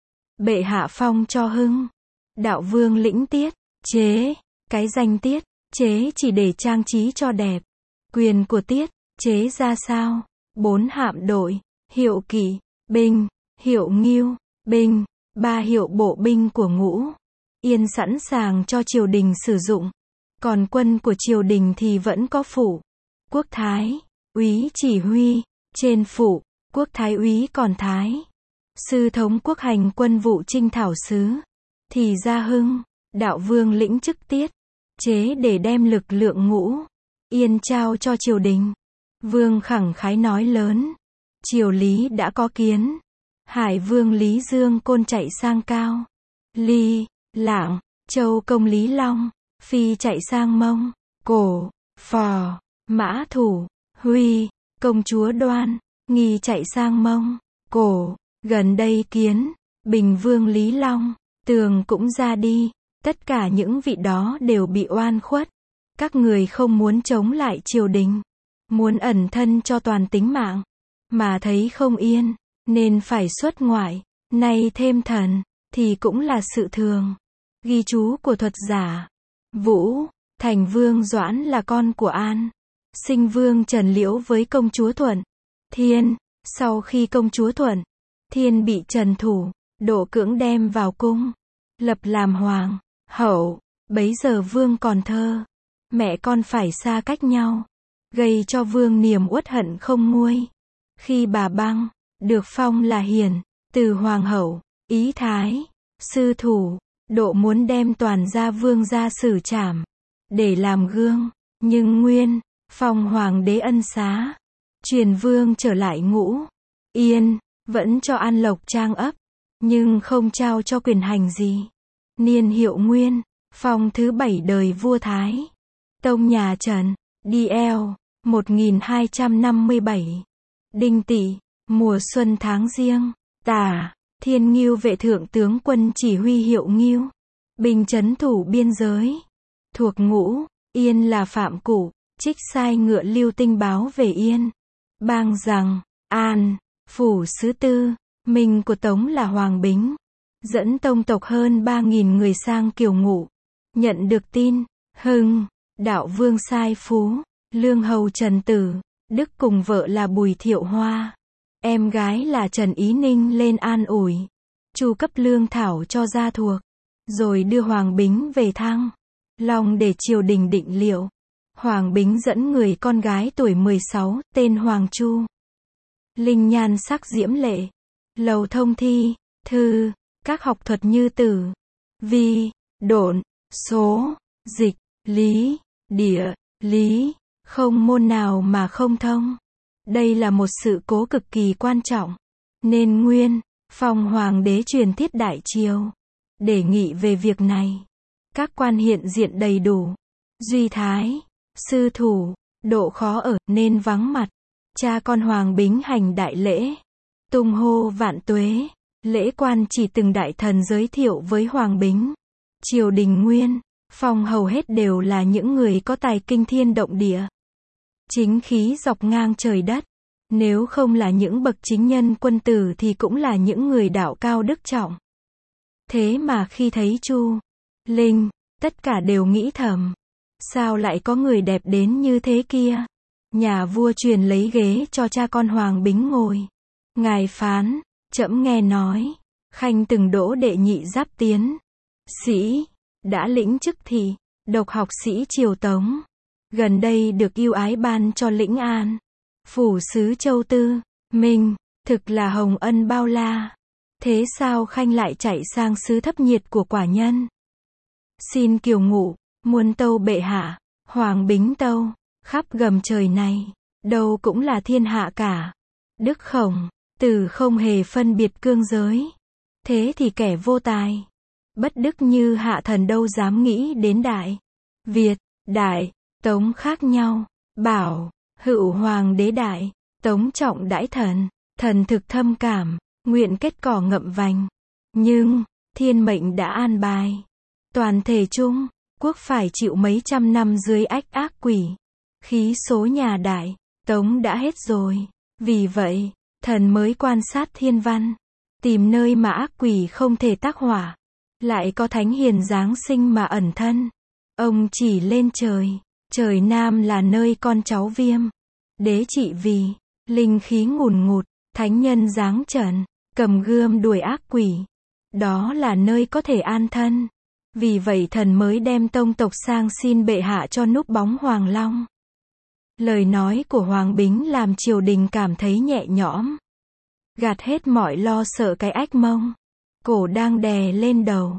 Bệ hạ phong cho Hưng Đạo Vương lĩnh tiết, chế, cái danh tiết, chế chỉ để trang trí cho đẹp. Quyền của tiết, chế ra sao? Bốn hạm đội, hiệu kỵ, binh, hiệu ngưu, binh, ba hiệu bộ binh của Ngũ Yên sẵn sàng cho triều đình sử dụng. Còn quân của triều đình thì vẫn có phụ, quốc thái, úy chỉ huy, trên phụ, quốc thái úy còn thái. Sư thống quốc hành quân vụ chinh thảo sứ. Thì ra Hưng Đạo Vương lĩnh chức tiết, chế để đem lực lượng Ngũ Yên trao cho triều đình. Vương khẳng khái nói lớn. Triều Lý đã có kiến. Hải Vương Lý Dương Côn chạy sang Cao Ly, Lạng, Châu công Lý Long, Phi chạy sang Mông, Cổ, Phò, Mã Thủ, Huy, công chúa Đoan, Nghi chạy sang Mông, Cổ. Gần đây Kiến, Bình Vương Lý Long, Tường cũng ra đi. Tất cả những vị đó đều bị oan khuất. Các người không muốn chống lại triều đình, muốn ẩn thân cho toàn tính mạng, mà thấy không yên, nên phải xuất ngoại. Nay thêm thần, thì cũng là sự thường. Ghi chú của thuật giả. Vũ, thành vương Doãn là con của An, sinh vương Trần Liễu với công chúa Thuận Thiên. Sau khi công chúa Thuận Thiên bị Trần Thủ, Độ cưỡng đem vào cung, lập làm hoàng hậu. Bấy giờ vương còn thơ, mẹ con phải xa cách nhau, gây cho vương niềm uất hận không nguôi. Khi bà Băng được phong là hiền từ hoàng hậu, ý thái, sư thủ, Độ muốn đem toàn gia vương ra xử trảm, để làm gương, nhưng nguyên phong hoàng đế ân xá, truyền vương trở lại Ngũ Yên, vẫn cho an lộc trang ấp, nhưng không trao cho quyền hành gì. Niên hiệu Nguyên, phong thứ bảy đời vua Thái Tông nhà Trần, đi eo, một nghìn hai trăm năm mươi bảy. Đinh Tỵ, mùa xuân tháng Giêng, Tả, Thiên Ngưu vệ thượng tướng quân chỉ huy hiệu Ngưu, binh trấn thủ biên giới, thuộc Ngũ Yên là Phạm Cụ, trích sai ngựa lưu tinh báo về Yên, bang rằng, An, phủ sứ tư, Minh của Tống là Hoàng Bính, dẫn tông tộc hơn ba nghìn người sang Kiều Ngụ. Nhận được tin, Hưng Đạo Vương sai Phú Lương hầu Trần Tử Đức cùng vợ là Bùi Thiệu Hoa, em gái là Trần Ý Ninh lên an ủi, chu cấp lương thảo cho gia thuộc, rồi đưa Hoàng Bính về Thăng Long để triều đình định liệu. Hoàng Bính dẫn người con gái tuổi mười sáu, tên Hoàng Chu. Linh nhan sắc diễm lệ, lầu thông thi, thư, các học thuật như tử, vi, độn, số, dịch, lý, địa, lý, không môn nào mà không thông. Đây là một sự cố cực kỳ quan trọng, nên Nguyên phong hoàng đế truyền thiết đại triều, đề nghị về việc này. Các quan hiện diện đầy đủ. Duy Thái, sư thủ, Độ khó ở, nên vắng mặt. Cha con Hoàng Bính hành đại lễ, tung hô vạn tuế. Lễ quan chỉ từng đại thần giới thiệu với Hoàng Bính. Triều đình Nguyên phong hầu hết đều là những người có tài kinh thiên động địa, chính khí dọc ngang trời đất. Nếu không là những bậc chính nhân quân tử thì cũng là những người đạo cao đức trọng. Thế mà khi thấy Chu Linh, tất cả đều nghĩ thầm, sao lại có người đẹp đến như thế kia. Nhà vua truyền lấy ghế cho cha con Hoàng Bính ngồi. Ngài phán, trẫm nghe nói, khanh từng đỗ đệ nhị giáp tiến sĩ, đã lĩnh chức thị, độc học sĩ triều Tống. Gần đây được ưu ái ban cho lĩnh An, phủ sứ Châu Tư, Minh, thực là hồng ân bao la. Thế sao khanh lại chạy sang xứ thấp nhiệt của quả nhân? Xin Kiều Ngụ, muôn tâu bệ hạ. Hoàng Bính tâu, khắp gầm trời này, đâu cũng là thiên hạ cả. Đức Khổng Tử không hề phân biệt cương giới. Thế thì kẻ vô tài, bất đức như Hạ Thần đâu dám nghĩ đến Đại Việt, Đại Tống khác nhau. Bảo Hữu Hoàng đế Đại Tống trọng đãi thần, thần thực thâm cảm, nguyện kết cỏ ngậm vành. Nhưng thiên mệnh đã an bài, toàn thể Trung Quốc phải chịu mấy trăm năm dưới ách ác quỷ. Khí số nhà Đại Tống đã hết rồi. Vì vậy, thần mới quan sát thiên văn, tìm nơi mà ác quỷ không thể tác hỏa, lại có thánh hiền giáng sinh mà ẩn thân. Ông chỉ lên trời, trời Nam là nơi con cháu Viêm đế trị vì, linh khí ngùn ngụt, thánh nhân giáng trần, cầm gươm đuổi ác quỷ. Đó là nơi có thể an thân. Vì vậy thần mới đem tông tộc sang xin bệ hạ cho núp bóng Hoàng Long. Lời nói của Hoàng Bính làm triều đình cảm thấy nhẹ nhõm, gạt hết mọi lo sợ cái ách Mông Cổ đang đè lên đầu.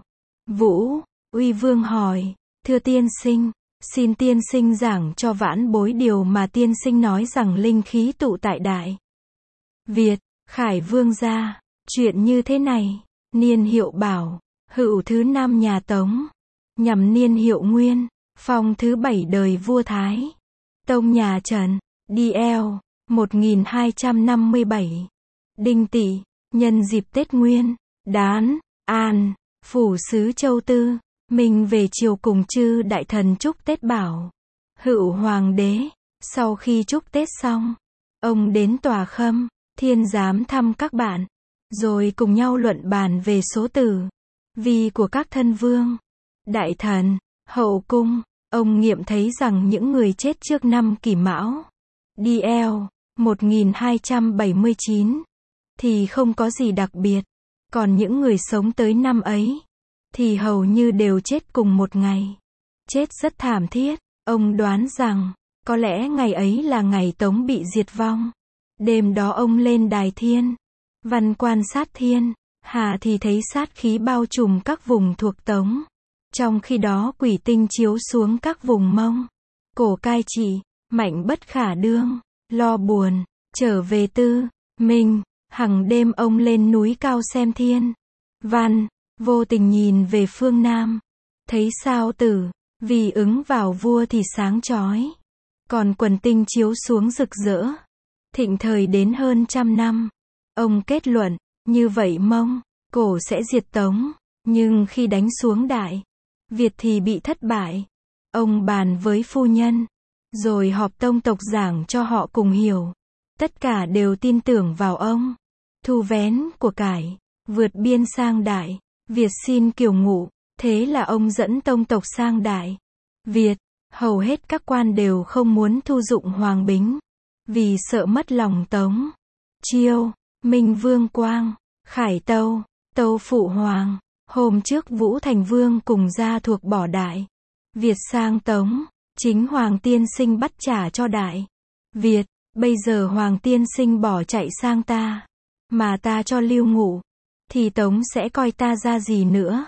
Vũ Uy Vương hỏi, thưa tiên sinh, xin tiên sinh giảng cho vãn bối điều mà tiên sinh nói rằng linh khí tụ tại Đại Việt. Khải Vương gia, chuyện như thế này, niên hiệu Bảo Hữu thứ năm nhà Tống, nhằm niên hiệu Nguyên, phong thứ bảy đời vua Thái Tông nhà Trần, đê lờ một nghìn hai trăm năm mươi bảy, Đinh Tỵ, nhân dịp Tết Nguyên Đán, An, phủ sứ Châu Tư, mình về triều cùng chư đại thần chúc Tết Bảo Hữu Hoàng đế. Sau khi chúc Tết xong, ông đến tòa Khâm Thiên giám thăm các bạn, rồi cùng nhau luận bàn về số tử vi của các thân vương, đại thần, hậu cung. Ông nghiệm thấy rằng những người chết trước năm Kỷ Mão, đê lờ một nghìn hai trăm bảy mươi chín, thì không có gì đặc biệt. Còn những người sống tới năm ấy, thì hầu như đều chết cùng một ngày. Chết rất thảm thiết. Ông đoán rằng, có lẽ ngày ấy là ngày Tống bị diệt vong. Đêm đó ông lên đài thiên văn quan sát thiên hà thì thấy sát khí bao trùm các vùng thuộc Tống. Trong khi đó quỷ tinh chiếu xuống các vùng Mông Cổ cai trị, mạnh bất khả đương, lo buồn. Trở về Tư Minh, hằng đêm ông lên núi cao xem thiên văn, vô tình nhìn về phương Nam, thấy sao tử vì ứng vào vua thì sáng chói, còn quần tinh chiếu xuống rực rỡ, thịnh thời đến hơn trăm năm. Ông kết luận, như vậy Mông Cổ sẽ diệt Tống, nhưng khi đánh xuống Đại Việt thì bị thất bại. Ông bàn với phu nhân, rồi họp tông tộc giảng cho họ cùng hiểu. Tất cả đều tin tưởng vào ông. Thu vén của cải, vượt biên sang Đại Việt xin kiều ngụ. Thế là ông dẫn tông tộc sang Đại Việt. Hầu hết các quan đều không muốn thu dụng Hoàng Bính, vì sợ mất lòng Tống. Chiêu, Minh Vương Quang, Khải Tâu, Tâu Phụ Hoàng. Hôm trước Vũ Thành Vương cùng gia thuộc bỏ Đại Việt sang Tống, chính Hoàng tiên sinh bắt trả cho Đại Việt. Bây giờ Hoàng tiên sinh bỏ chạy sang ta, mà ta cho lưu ngụ, thì Tống sẽ coi ta ra gì nữa.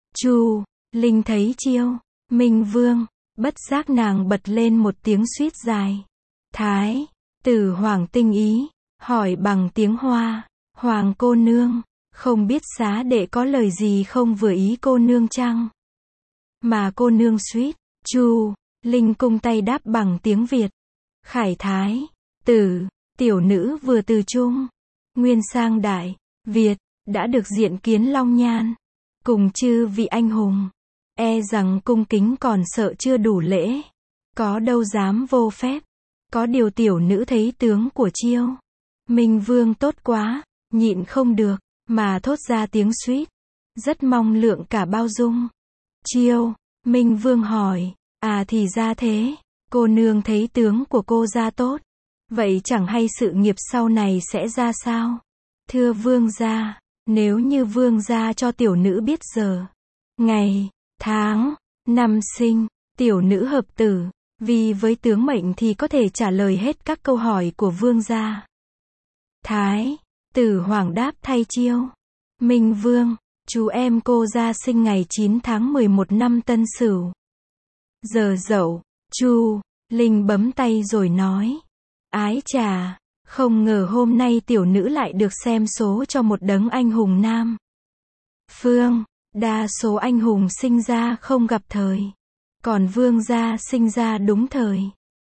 Chu Linh thấy Chiêu, Minh Vương, bất giác nàng bật lên một tiếng suýt dài. Thái tử Hoàng tinh ý, hỏi bằng tiếng Hoa, Hoàng cô nương, không biết xá đệ có lời gì không vừa ý cô nương chăng? Mà cô nương suýt. Chu Linh cung tay đáp bằng tiếng Việt. Khải thái tử, tiểu nữ vừa từ Trung Nguyên sang Đại Việt, đã được diện kiến Long Nhan, cùng chư vị anh hùng. E rằng cung kính còn sợ chưa đủ lễ, có đâu dám vô phép. Có điều tiểu nữ thấy tướng của Chiêu, Minh Vương tốt quá, nhịn không được, mà thốt ra tiếng suýt. Rất mong lượng cả bao dung. Chiêu, Minh Vương hỏi, à thì ra thế, cô nương thấy tướng của cô ra tốt, vậy chẳng hay sự nghiệp sau này sẽ ra sao? Thưa vương gia, nếu như vương gia cho tiểu nữ biết giờ, ngày, tháng, năm sinh, tiểu nữ hợp tử, vì với tướng mệnh thì có thể trả lời hết các câu hỏi của vương gia. Thái tử Hoàng đáp thay Chiêu, Minh Vương, chú em cô gia sinh ngày chín tháng mười một năm Tân Sửu. Giờ Dậu. Chu Linh bấm tay rồi nói, Ái chà, không ngờ hôm nay tiểu nữ lại được xem số cho một đấng anh hùng nam. Phương, đa số anh hùng sinh ra không gặp thời. Còn vương gia sinh ra đúng thời.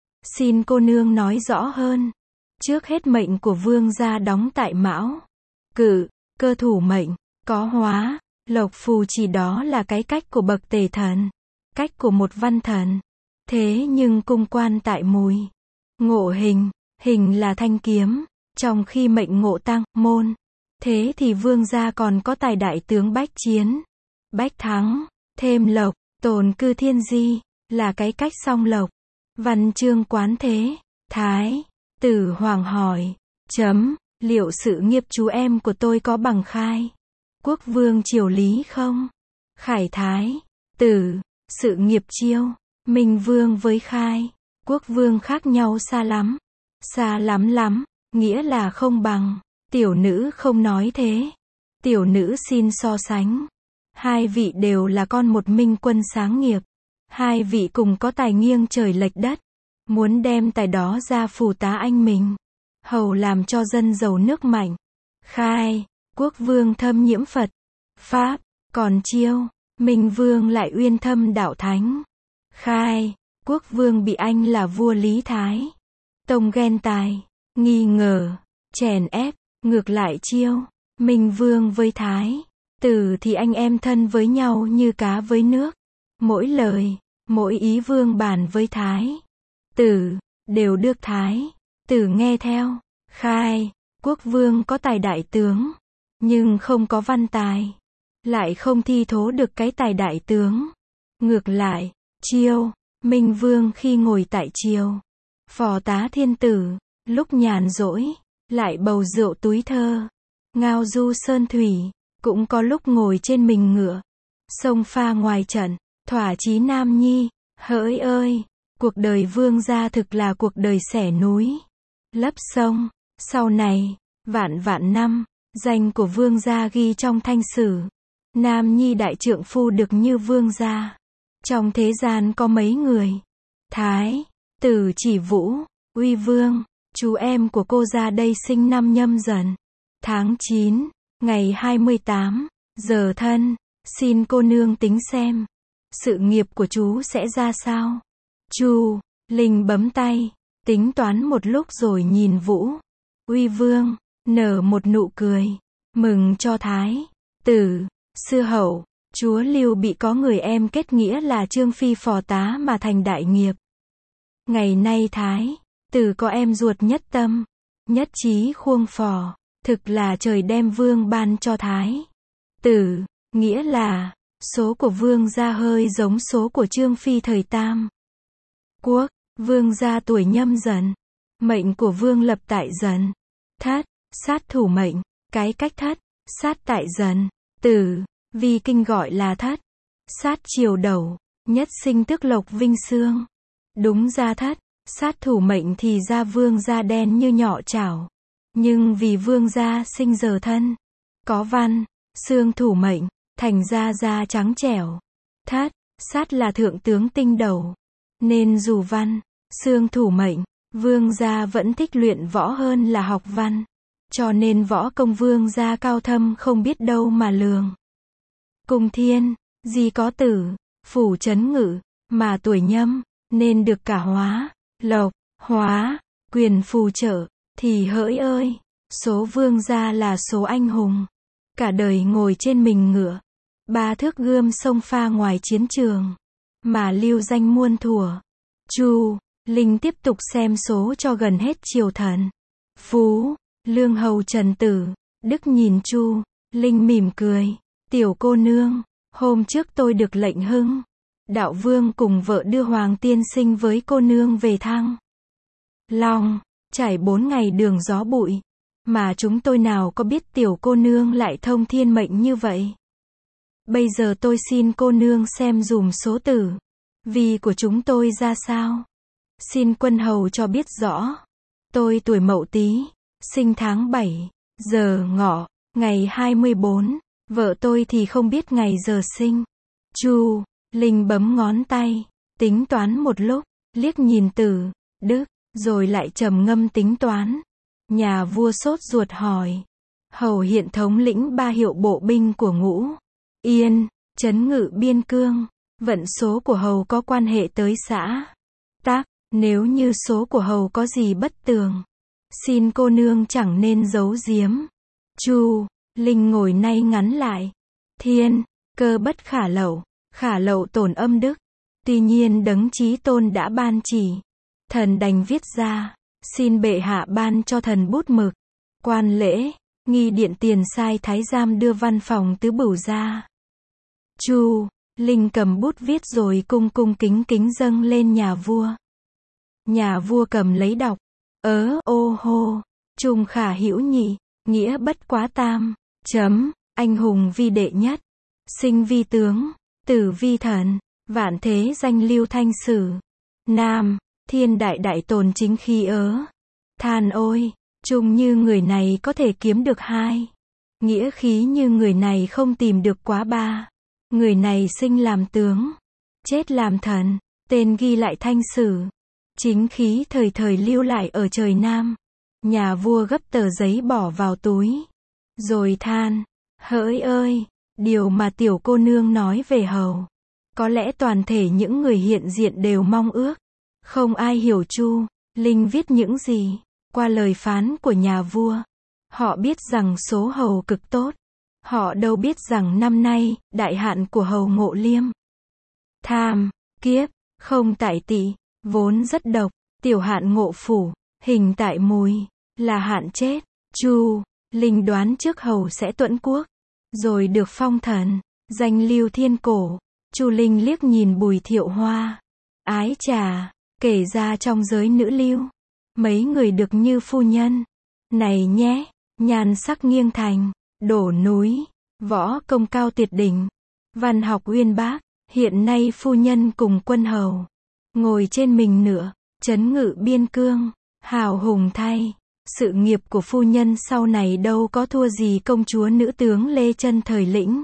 Xin cô nương nói rõ hơn. Trước hết mệnh của vương gia đóng tại Mão, Cự, Cơ thủ mệnh, có hóa, lộc phù chỉ đó là cái cách của bậc tề thần. Cách của một văn thần. Thế nhưng cung quan tại Mùi, Ngộ Hình, Hình là thanh kiếm, trong khi mệnh Ngộ Tăng, Môn. Thế thì vương gia còn có tài đại tướng bách chiến, bách thắng, thêm lộc, tồn cư thiên di, là cái cách song lộc. Văn chương quán thế, Thái, Tử Hoàng hỏi, chấm, liệu sự nghiệp chú em của tôi có bằng Khai, Quốc vương triều Lý không? Khải Thái, Tử, sự nghiệp Chiêu, Minh vương với Khai, Quốc vương khác nhau xa lắm. Xa lắm lắm, nghĩa là không bằng. Tiểu nữ không nói thế. Tiểu nữ xin so sánh. Hai vị đều là con một minh quân sáng nghiệp. Hai vị cùng có tài nghiêng trời lệch đất. Muốn đem tài đó ra phù tá anh mình. Hầu làm cho dân giàu nước mạnh. Khai, Quốc vương thâm nhiễm Phật, Pháp, còn Chiêu, Minh vương lại uyên thâm đạo thánh. Khai, Quốc vương bị anh là vua Lý Thái Tông ghen tài, nghi ngờ, chèn ép, ngược lại Chiêu, Minh vương với Thái Tử thì anh em thân với nhau như cá với nước. Mỗi lời, mỗi ý vương bàn với Thái Tử, đều được Thái Tử nghe theo. Khai, Quốc vương có tài đại tướng, nhưng không có văn tài, lại không thi thố được cái tài đại tướng. Ngược lại, Chiêu, Minh vương khi ngồi tại triều, phò tá thiên tử, lúc nhàn rỗi, lại bầu rượu túi thơ, ngao du sơn thủy, cũng có lúc ngồi trên mình ngựa, sông pha ngoài trận, thỏa chí nam nhi. Hỡi ơi, cuộc đời vương gia thực là cuộc đời xẻ núi, lấp sông. Sau này, vạn vạn năm, danh của vương gia ghi trong thanh sử. Nam nhi đại trượng phu được như vương gia. Trong thế gian có mấy người? Thái Tử Chỉ Vũ, Uy vương, chú em của cô ra đây sinh năm Nhâm Dần, tháng chín, ngày hai mươi tám, giờ Thân. Xin cô nương tính xem, sự nghiệp của chú sẽ ra sao? Chu Linh bấm tay, tính toán một lúc rồi nhìn Vũ, Uy vương, nở một nụ cười, mừng cho Thái Tử. Xưa hậu, chúa Lưu Bị có người em kết nghĩa là Trương Phi phò tá mà thành đại nghiệp. Ngày nay Thái Tử có em ruột nhất tâm, nhất trí khuông phò, thực là trời đem vương ban cho Thái Tử, nghĩa là, số của vương gia hơi giống số của Trương Phi thời Tam Quốc. Vương gia tuổi Nhâm Dần, mệnh của vương lập tại Dần, Thất, sát thủ mệnh, cái cách Thất, sát tại Dần, Tử, vì kinh gọi là Thất, sát triều đầu, nhất sinh tức lộc vinh xương. Đúng ra Thất, sát thủ mệnh thì ra vương gia đen như nhọ chảo, nhưng vì vương gia sinh giờ Thân, có văn, xương thủ mệnh, thành ra da trắng trẻo. Thất, sát là thượng tướng tinh đầu, nên dù văn, xương thủ mệnh, vương gia vẫn thích luyện võ hơn là học văn, cho nên võ công vương gia cao thâm không biết đâu mà lường. Cung thiên, di có tử, phủ trấn ngự, mà tuổi Nhâm, nên được cả hóa, lộc, hóa, quyền phù trợ, thì hỡi ơi, số vương gia là số anh hùng, cả đời ngồi trên mình ngựa, ba thước gươm sông pha ngoài chiến trường, mà lưu danh muôn thuở. Chu Linh tiếp tục xem số cho gần hết triều thần. Phú, Lương hầu Trần Tử, Đức nhìn Chu Linh mỉm cười, tiểu cô nương, hôm trước tôi được lệnh Hưng Đạo Vương cùng vợ đưa Hoàng tiên sinh với cô nương về Thăng Long, trải bốn ngày đường gió bụi, mà chúng tôi nào có biết tiểu cô nương lại thông thiên mệnh như vậy. Bây giờ tôi xin cô nương xem dùm số tử vì của chúng tôi ra sao. Xin quân hầu cho biết rõ. Tôi tuổi Mậu Tý, sinh tháng bảy, giờ Ngọ, ngày hai mươi bốn, vợ tôi thì không biết ngày giờ sinh. Chu Linh bấm ngón tay, tính toán một lúc, liếc nhìn Tử, Đức, rồi lại trầm ngâm tính toán. Nhà vua sốt ruột hỏi. Hầu hiện thống lĩnh ba hiệu bộ binh của Ngũ Yên, trấn ngự biên cương. Vận số của hầu có quan hệ tới xã Tắc, nếu như số của hầu có gì bất tường, xin cô nương chẳng nên giấu giếm. Chu Linh ngồi nay ngắn lại. Thiên, cơ bất khả lậu, khả lậu tổn âm đức. Tuy nhiên đấng chí tôn đã ban chỉ, thần đành viết ra, xin bệ hạ ban cho thần bút mực. Quan lễ, nghi điện tiền sai thái giám đưa văn phòng tứ bửu ra. Chu Linh cầm bút viết rồi cung cung kính kính dâng lên nhà vua. Nhà vua cầm lấy đọc. Ớ ô hô, trung khả hữu nhị, nghĩa bất quá tam. Chấm, anh hùng vi đệ nhất, sinh vi tướng, tử vi thần, vạn thế danh lưu thanh sử. Nam, thiên đại đại tồn chính khí ớ. Than ôi, trung như người này có thể kiếm được hai. Nghĩa khí như người này không tìm được quá ba. Người này sinh làm tướng, chết làm thần, tên ghi lại thanh sử. Chính khí thời thời lưu lại ở trời Nam. Nhà vua gấp tờ giấy bỏ vào túi, rồi than, hỡi ơi, điều mà tiểu cô nương nói về hầu, có lẽ toàn thể những người hiện diện đều mong ước. Không ai hiểu Chu Linh viết những gì. Qua lời phán của nhà vua, họ biết rằng số hầu cực tốt. Họ đâu biết rằng năm nay, đại hạn của hầu Ngộ Liêm. Tham, kiếp, không tại tỵ, vốn rất độc. Tiểu hạn Ngộ Phủ, hình tại mùi, là hạn chết. Chu Linh đoán trước hầu sẽ tuẫn quốc, rồi được phong thần, danh lưu thiên cổ. Chu Linh liếc nhìn Bùi Thiệu Hoa. Ái chà, kể ra trong giới nữ lưu, mấy người được như phu nhân này nhé. Nhan sắc nghiêng thành đổ núi, võ công cao tuyệt đỉnh, văn học uyên bác. Hiện nay phu nhân cùng quân hầu, ngồi trên mình nửa, trấn ngự biên cương, hào hùng thay. Sự nghiệp của phu nhân sau này đâu có thua gì công chúa nữ tướng Lê Chân thời lĩnh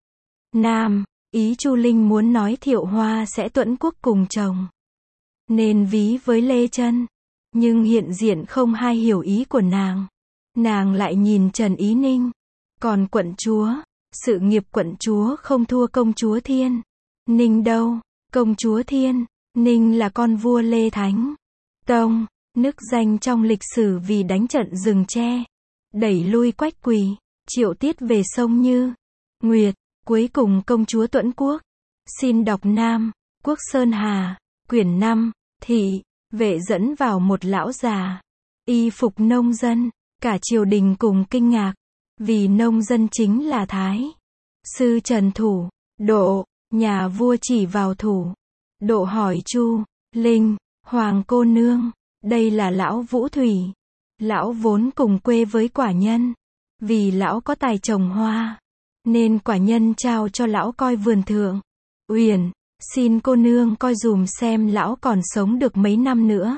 Nam. Ý Chu Linh muốn nói Thiệu Hoa sẽ tuẫn quốc cùng chồng, nên ví với Lê Chân. Nhưng hiện diện không ai hiểu ý của nàng. Nàng lại nhìn Trần Ý Ninh. Còn quận chúa, sự nghiệp quận chúa không thua công chúa Thiên Ninh đâu. Công chúa Thiên Ninh là con vua Lê Thánh Tông, nức danh trong lịch sử vì đánh trận rừng tre, đẩy lui Quách Quỳ, triệu tiết về sông Như Nguyệt. Cuối cùng công chúa tuẫn quốc. Xin đọc Nam Quốc Sơn Hà, quyển năm. Thị vệ dẫn vào một lão già, y phục nông dân. Cả triều đình cùng kinh ngạc, vì nông dân chính là Thái sư Trần Thủ Độ. Nhà vua chỉ vào Thủ Độ hỏi Chu Linh, hoàng cô nương, đây là lão Vũ Thủy. Lão vốn cùng quê với quả nhân, vì lão có tài trồng hoa, nên quả nhân trao cho lão coi vườn thượng uyển. Xin cô nương coi dùm xem lão còn sống được mấy năm nữa.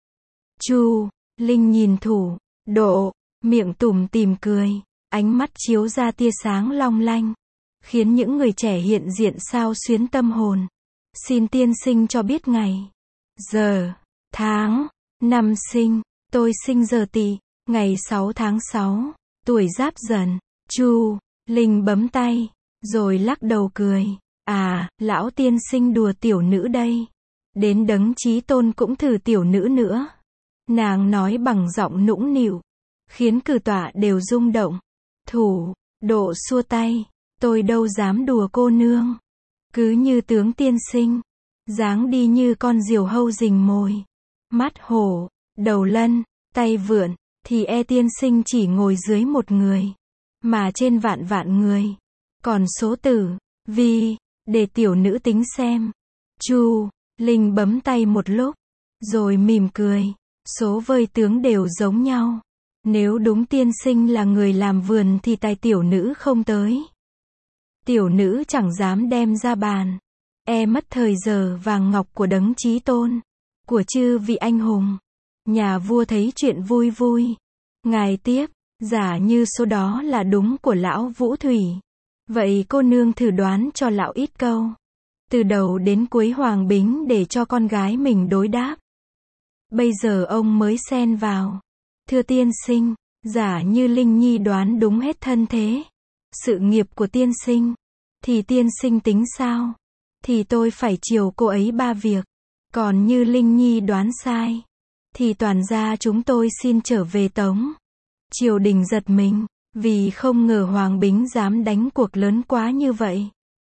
Chu Linh nhìn Thủ Độ, miệng tủm tỉm cười, ánh mắt chiếu ra tia sáng long lanh, khiến những người trẻ hiện diện xao xuyến tâm hồn. Xin tiên sinh cho biết ngày, giờ, tháng, năm sinh. Tôi sinh giờ Tỵ, ngày sáu tháng sáu, tuổi Giáp Dần. Chu Linh bấm tay, rồi lắc đầu cười. À, lão tiên sinh đùa tiểu nữ đây. Đến đấng chí tôn cũng thử tiểu nữ nữa. Nàng nói bằng giọng nũng nịu, khiến cử tọa đều rung động. Thủ Độ xua tay, tôi đâu dám đùa cô nương. Cứ như tướng tiên sinh, dáng đi như con diều hâu rình mồi, mắt hổ, đầu lân, tay vượn, thì e tiên sinh chỉ ngồi dưới một người, mà trên vạn vạn người. Còn số tử vi, để tiểu nữ tính xem. Chu Linh bấm tay một lúc, rồi mỉm cười. Số vơi tướng đều giống nhau. Nếu đúng tiên sinh là người làm vườn thì tài tiểu nữ không tới. Tiểu nữ chẳng dám đem ra bàn, e mất thời giờ vàng ngọc của đấng chí tôn, của chư vị anh hùng. Nhà vua thấy chuyện vui vui. Ngài tiếp, giả như số đó là đúng của lão Vũ Thủy, vậy cô nương thử đoán cho lão ít câu, từ đầu đến cuối Hoàng Bính để cho con gái mình đối đáp. Bây giờ ông mới xen vào. Thưa tiên sinh, giả như Linh Nhi đoán đúng hết thân thế, sự nghiệp của tiên sinh, thì tiên sinh tính sao? Thì tôi phải chiều cô ấy ba việc. Còn như Linh Nhi đoán sai, thì toàn gia chúng tôi xin trở về Tống. Triều đình giật mình, vì không ngờ Hoàng Bính dám đánh cuộc lớn quá như vậy.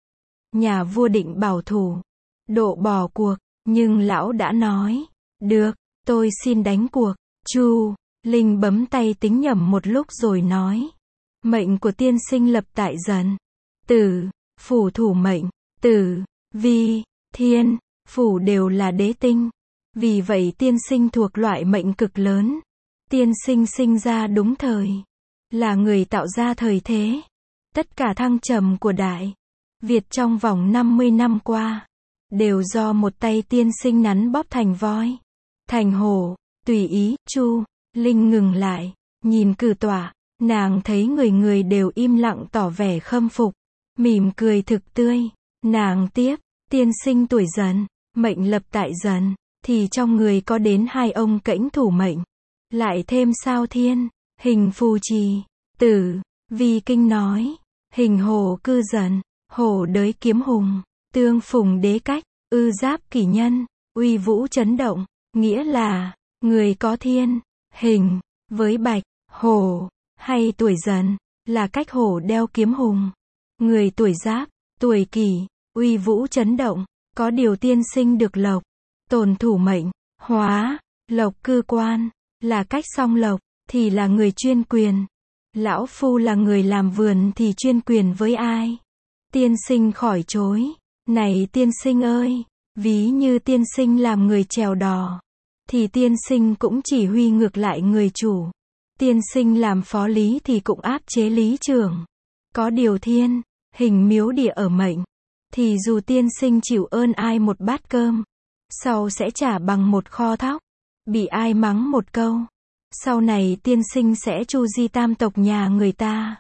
Nhà vua định bảo thủ, độ bỏ cuộc, nhưng lão đã nói, được, tôi xin đánh cuộc. Chu Linh bấm tay tính nhẩm một lúc rồi nói, mệnh của tiên sinh lập tại Dần, Tử, phủ thủ mệnh, Tử, Vi, Thiên, phủ đều là đế tinh. Vì vậy tiên sinh thuộc loại mệnh cực lớn. Tiên sinh sinh ra đúng thời, là người tạo ra thời thế. Tất cả thăng trầm của Đại Việt trong vòng năm mươi năm qua, đều do một tay tiên sinh nắn bóp thành voi, thành hổ, tùy ý. Chu Linh ngừng lại, nhìn cử tọa, nàng thấy người người đều im lặng tỏ vẻ khâm phục, mỉm cười thực tươi. Nàng tiếp, tiên sinh tuổi Dần, mệnh lập tại Dần, thì trong người có đến hai ông cãnh thủ mệnh, lại thêm sao Thiên, hình phù trì, Tử, Vi kinh nói, hình hổ cư Dần, hổ đới kiếm hùng, tương phùng đế cách, ư giáp kỷ nhân, uy vũ chấn động, nghĩa là, người có thiên, hình, với bạch, hổ, hay tuổi Dần, là cách hổ đeo kiếm hùng. Người tuổi Giáp, tuổi Kỷ, uy vũ chấn động, có điều tiên sinh được lộc, tồn thủ mệnh, hóa, lộc cư quan, là cách song lộc, thì là người chuyên quyền. Lão phu là người làm vườn thì chuyên quyền với ai? Tiên sinh khỏi chối. Này tiên sinh ơi, ví như tiên sinh làm người chèo đò, thì tiên sinh cũng chỉ huy ngược lại người chủ. Tiên sinh làm phó lý thì cũng áp chế lý trưởng. Có điều thiên, hình miếu địa ở mệnh, thì dù tiên sinh chịu ơn ai một bát cơm, sau sẽ trả bằng một kho thóc. Bị ai mắng một câu, sau này tiên sinh sẽ chu di tam tộc nhà người ta.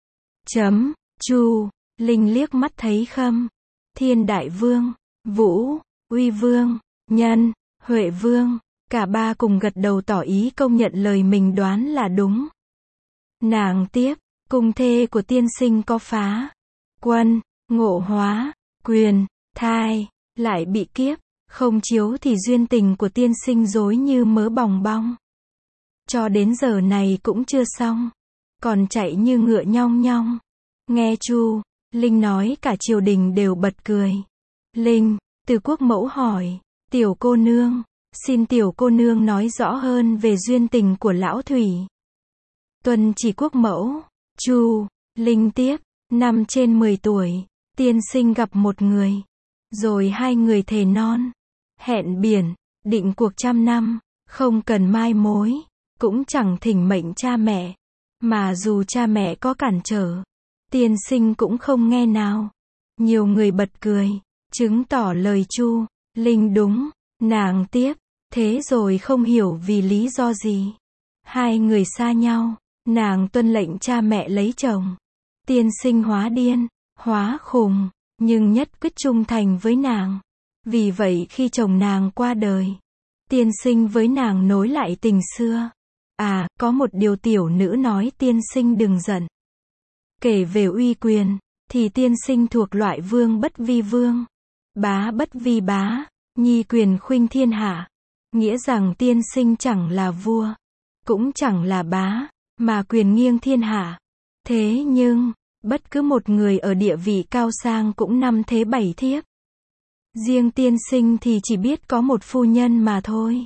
Chấm. Chu Linh liếc mắt thấy Khâm Thiên Đại Vương, Vũ Uy Vương, Nhân Huệ Vương, cả ba cùng gật đầu tỏ ý công nhận lời mình đoán là đúng. Nàng tiếp, cung thê của tiên sinh có Phá Quân, Ngộ Hóa, Quyền, Thai, lại bị kiếp, không chiếu thì duyên tình của tiên sinh rối như mớ bòng bong. Cho đến giờ này cũng chưa xong, còn chạy như ngựa nhong nhong. Nghe Chu Linh nói cả triều đình đều bật cười. Linh, Từ Quốc Mẫu hỏi, tiểu cô nương, xin tiểu cô nương nói rõ hơn về duyên tình của lão Thủy. Tuân chỉ Quốc Mẫu. Chu Linh tiếp, năm trên mười tuổi, tiên sinh gặp một người, rồi hai người thề non, hẹn biển, định cuộc trăm năm, không cần mai mối, cũng chẳng thỉnh mệnh cha mẹ, mà dù cha mẹ có cản trở, tiên sinh cũng không nghe nào. Nhiều người bật cười, chứng tỏ lời Chu Linh đúng. Nàng tiếp, thế rồi không hiểu vì lý do gì, hai người xa nhau, nàng tuân lệnh cha mẹ lấy chồng. Tiên sinh hóa điên, hóa khùng, nhưng nhất quyết trung thành với nàng. Vì vậy khi chồng nàng qua đời, tiên sinh với nàng nối lại tình xưa. À, có một điều tiểu nữ nói tiên sinh đừng giận. Kể về uy quyền, thì tiên sinh thuộc loại vương bất vi vương, bá bất vi bá, nhi quyền khuynh thiên hạ. Nghĩa rằng tiên sinh chẳng là vua, cũng chẳng là bá, mà quyền nghiêng thiên hạ. Thế nhưng, bất cứ một người ở địa vị cao sang cũng năm thế bảy thiếp. Riêng tiên sinh thì chỉ biết có một phu nhân mà thôi.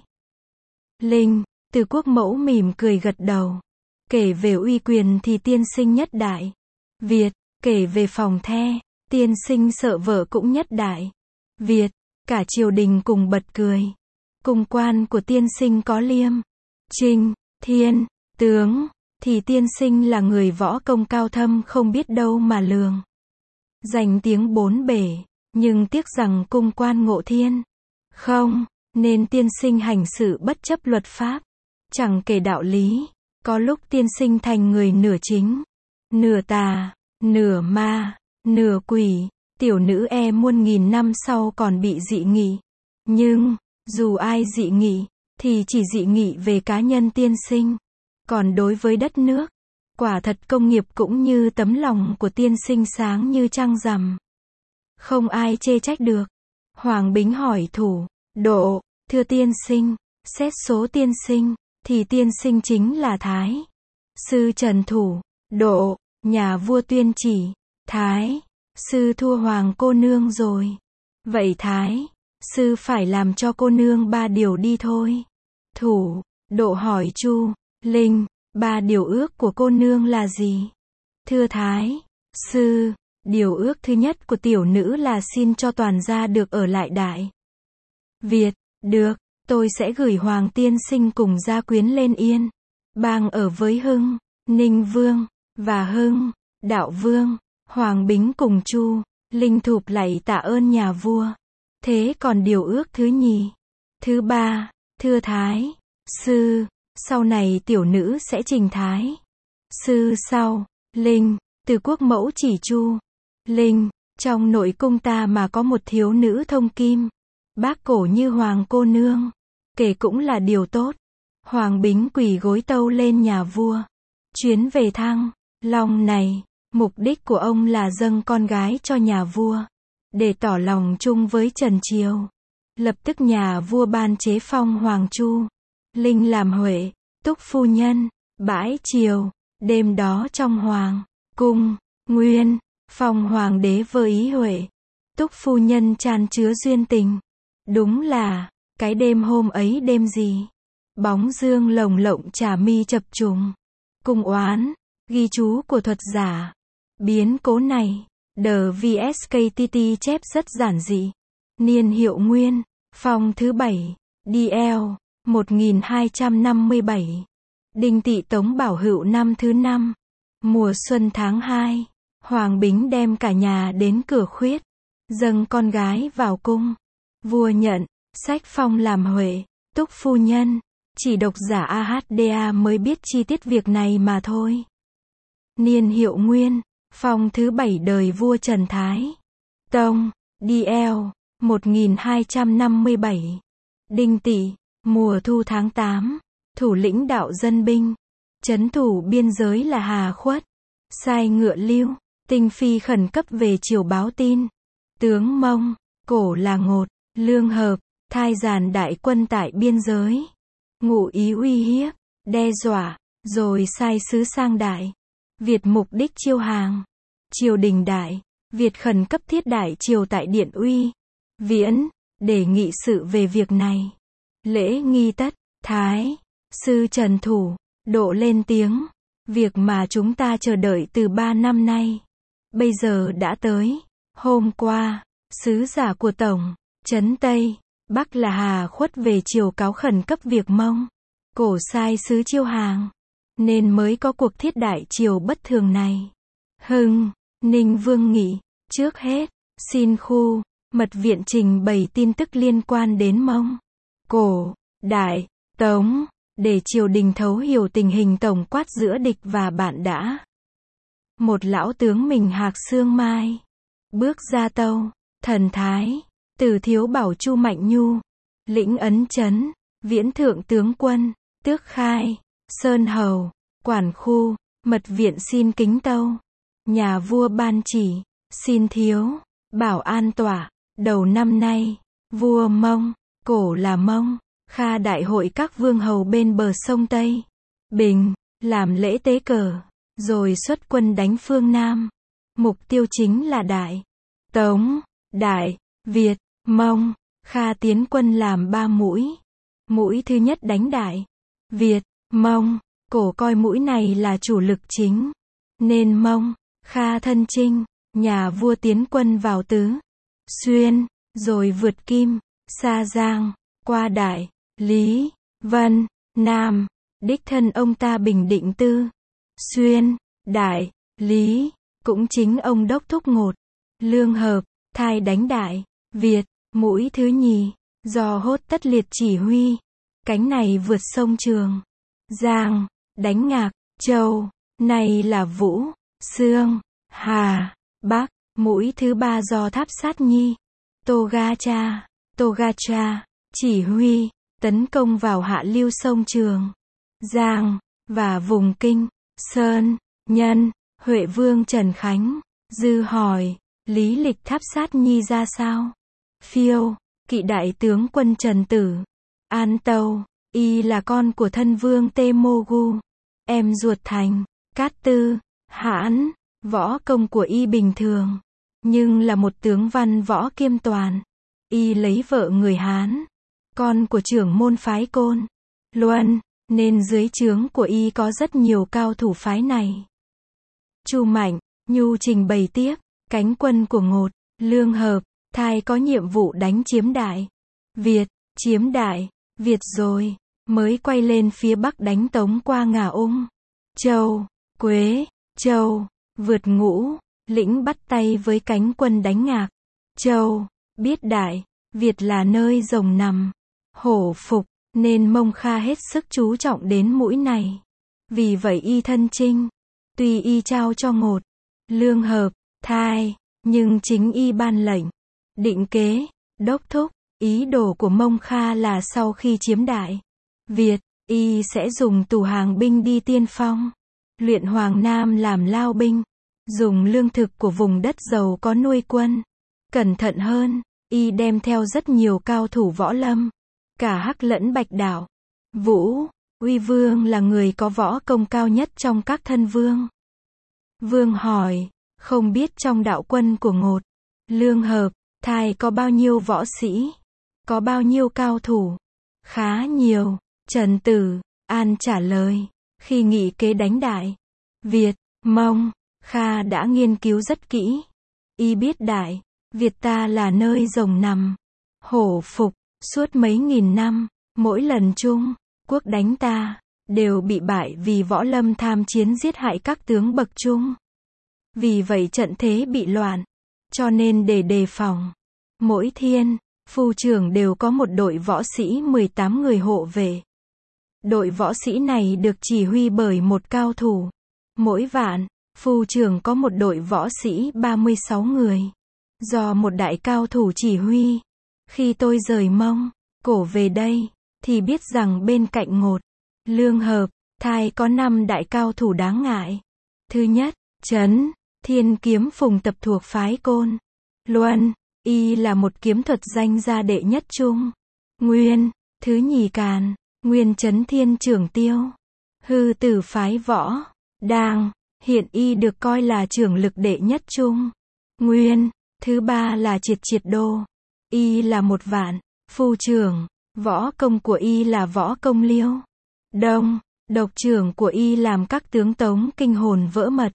Linh, Từ Quốc Mẫu mỉm cười gật đầu. Kể về uy quyền thì tiên sinh nhất đại Việt, kể về phòng the, tiên sinh sợ vợ cũng nhất đại Việt. Cả triều đình cùng bật cười. Cung quan của tiên sinh có Liêm, Trinh, Thiên, Tướng, thì tiên sinh là người võ công cao thâm không biết đâu mà lường. Danh tiếng bốn bể, nhưng tiếc rằng cung quan ngộ thiên không, nên tiên sinh hành sự bất chấp luật pháp, chẳng kể đạo lý. Có lúc tiên sinh thành người nửa chính, nửa tà, nửa ma, nửa quỷ. Tiểu nữ e muôn nghìn năm sau còn bị dị nghị. Nhưng, dù ai dị nghị, thì chỉ dị nghị về cá nhân tiên sinh. Còn đối với đất nước, quả thật công nghiệp cũng như tấm lòng của tiên sinh sáng như trăng rằm. Không ai chê trách được. Hoàng Bính hỏi thủ độ, thưa tiên sinh, xét số tiên sinh, thì tiên sinh chính là Thái sư Trần thủ độ, nhà vua tuyên chỉ, Thái sư thua hoàng cô nương rồi. Vậy Thái sư phải làm cho cô nương ba điều đi thôi. Thủ độ hỏi Chu Linh, ba điều ước của cô nương là gì? Thưa Thái sư, điều ước thứ nhất của tiểu nữ là xin cho toàn gia được ở lại Đại Việt. Được, tôi sẽ gửi Hoàng tiên sinh cùng gia quyến lên Yên Bang ở với Hưng, Ninh Vương, và Hưng, Đạo Vương. Hoàng Bính cùng Chu Linh thụp lạy tạ ơn nhà vua. Thế còn điều ước thứ nhì? Thứ ba, thưa Thái sư, sau này tiểu nữ sẽ trình Thái sư sau Linh, từ quốc mẫu chỉ Chu Linh, trong nội cung ta mà có một thiếu nữ thông kim, bác cổ như hoàng cô nương, kể cũng là điều tốt. Hoàng Bính quỳ gối tâu lên nhà vua. Chuyến về Thăng Long này, mục đích của ông là dâng con gái cho nhà vua, để tỏ lòng chung với Trần Triều. Lập tức nhà vua ban chế phong Hoàng Chu Linh làm Huệ Túc phu nhân, bãi triều. Đêm đó trong Hoàng cung Nguyên, phong Hoàng đế vơ ý Huệ Túc phu nhân chan chứa duyên tình. Đúng là, cái đêm hôm ấy đêm gì? Bóng dương lồng lộng trà mi chập trùng. Cung oán, ghi chú của thuật giả. Biến cố này, The vê ét ca tê tê chép rất giản dị. Niên hiệu Nguyên, phong thứ bảy, đê lờ, một nghìn hai trăm năm mươi bảy. Đinh Tỵ Tống Bảo Hựu năm thứ năm. Mùa xuân tháng hai, Hoàng Bính đem cả nhà đến cửa khuyết, dâng con gái vào cung. Vua nhận, sách phong làm Huệ Túc phu nhân. Chỉ độc giả a hát đê a mới biết chi tiết việc này mà thôi. Niên hiệu Nguyên, phong thứ bảy đời vua Trần Thái Tông, đê lờ, một nghìn hai trăm năm mươi bảy. Đinh Tỵ, mùa thu tháng tám, thủ lĩnh đạo dân binh, trấn thủ biên giới là Hà Khuất, sai ngựa Lưu Tinh Phi khẩn cấp về triều báo tin. Tướng Mông, Cổ là Ngột, Lương Hợp, thai giàn đại quân tại biên giới. Ngụ ý uy hiếp, đe dọa, rồi sai sứ sang Đại Việt mục đích chiêu hàng. Triều đình Đại Việt khẩn cấp thiết đại triều tại Điện Uy Viễn, để nghị sự về việc này. Lễ nghi tất, Thái sư Trần thủ độ lên tiếng. Việc mà chúng ta chờ đợi từ ba năm nay, bây giờ đã tới. Hôm qua, sứ giả của Tổng trấn Tây Bắc là Hà Khuất về triều cáo khẩn cấp việc Mông Cổ sai sứ chiêu hàng, nên mới có cuộc thiết đại triều bất thường này. Hưng, Ninh Vương nghị, trước hết, xin khu mật viện trình bày tin tức liên quan đến Mông Cổ, Đại, Tống, để triều đình thấu hiểu tình hình tổng quát giữa địch và bạn đã. Một lão tướng mình hạc xương mai, bước ra tâu, thần thái, từ thiếu bảo Chu Mạnh Nhu, lĩnh ấn chấn, viễn thượng tướng quân, tước khai, sơn hầu, quản khu, mật viện xin kính tâu. Nhà vua ban chỉ, xin thiếu, bảo an tỏa, đầu năm nay, vua Mông Cổ là Mông Kha đại hội các vương hầu bên bờ sông Tây Bình, làm lễ tế cờ, rồi xuất quân đánh phương Nam. Mục tiêu chính là Đại Tống, Đại Việt, Mông Kha tiến quân làm ba mũi. Mũi thứ nhất đánh Đại Việt, Mông Cổ coi mũi này là chủ lực chính, nên Mông Kha thân chinh. Nhà vua tiến quân vào Tứ Xuyên, rồi vượt Kim, Sa Giang, qua Đại Lý, Vân, Nam. Đích thân ông ta bình định Tư Xuyên, Đại Lý, cũng chính ông đốc thúc Ngột, Lương Hợp, thai đánh Đại Việt. Mũi thứ nhì, do Hốt Tất Liệt chỉ huy, cánh này vượt sông Trường Giang, đánh Ngạc Châu, này là Vũ, Sương, Hà, Bắc. Mũi thứ ba do Tháp Sát Nhi, Togacha, Togacha, chỉ huy, tấn công vào hạ lưu sông Trường Giang và vùng Kinh Sơn. Nhân, Huệ Vương Trần Khánh, Dư hỏi, lý lịch Tháp Sát Nhi ra sao? Phiêu, kỵ đại tướng quân Trần Tử, An Tâu, y là con của thân vương Tê Mô Gu, em ruột Thành, Cát Tư, Hãn, võ công của y bình thường, nhưng là một tướng văn võ kiêm toàn. Y lấy vợ người Hán, con của trưởng môn phái Côn Luân, nên dưới trướng của y có rất nhiều cao thủ phái này. Chu Mạnh, Nhu trình bày tiếp, cánh quân của Ngột, Lương Hợp, Thai có nhiệm vụ đánh chiếm Đại Việt, chiếm Đại Việt rồi, mới quay lên phía Bắc đánh Tống qua Ngà Ung, Châu, Quế, Châu, vượt Ngũ, lĩnh bắt tay với cánh quân đánh Ngạc, Châu, biết Đại Việt là nơi rồng nằm, hổ phục, nên Mông Kha hết sức chú trọng đến mũi này. Vì vậy y thân chinh, tuy y trao cho Ngột, Lương Hợp, Thai, nhưng chính y ban lệnh, định kế, đốc thúc, ý đồ của Mông Kha là sau khi chiếm Đại Việt, y sẽ dùng tù hàng binh đi tiên phong, luyện Hoàng Nam làm lao binh, dùng lương thực của vùng đất giàu có nuôi quân. Cẩn thận hơn, y đem theo rất nhiều cao thủ võ lâm, cả Hắc lẫn Bạch Đạo. Vũ, Uy Vương là người có võ công cao nhất trong các thân vương. Vương hỏi, không biết trong đạo quân của Ngột, Lương Hợp, Thai có bao nhiêu võ sĩ? Có bao nhiêu cao thủ? Khá nhiều. Trần Tử, An trả lời, khi nghị kế đánh Đại Việt, Mông Kha đã nghiên cứu rất kỹ. Y biết Đại Việt ta là nơi rồng nằm, hổ phục, suốt mấy nghìn năm, mỗi lần Trung Quốc đánh ta, đều bị bại vì võ lâm tham chiến giết hại các tướng bậc trung. Vì vậy trận thế bị loạn, cho nên để đề phòng, mỗi thiên, phu trưởng đều có một đội võ sĩ mười tám người hộ vệ. Đội võ sĩ này được chỉ huy bởi một cao thủ. Mỗi vạn, phu trưởng có một đội võ sĩ ba mươi sáu người, do một đại cao thủ chỉ huy. Khi tôi rời Mông Cổ về đây, thì biết rằng bên cạnh Ngột, Lương Hợp, Thai có năm đại cao thủ đáng ngại. Thứ nhất, Trấn Thiên Kiếm Phùng Tập thuộc phái Côn Luân, y là một kiếm thuật danh gia đệ nhất Trung Nguyên. Thứ nhì, Càn Nguyên Trấn Thiên Trưởng Tiêu, hư tử phái Võ Đang, hiện y được coi là trưởng lực đệ nhất Trung Nguyên. Thứ ba là Triệt Triệt Đô, y là một vạn phu trưởng, võ công của y là võ công Liêu Đông, độc trưởng của y làm các tướng Tống kinh hồn vỡ mật.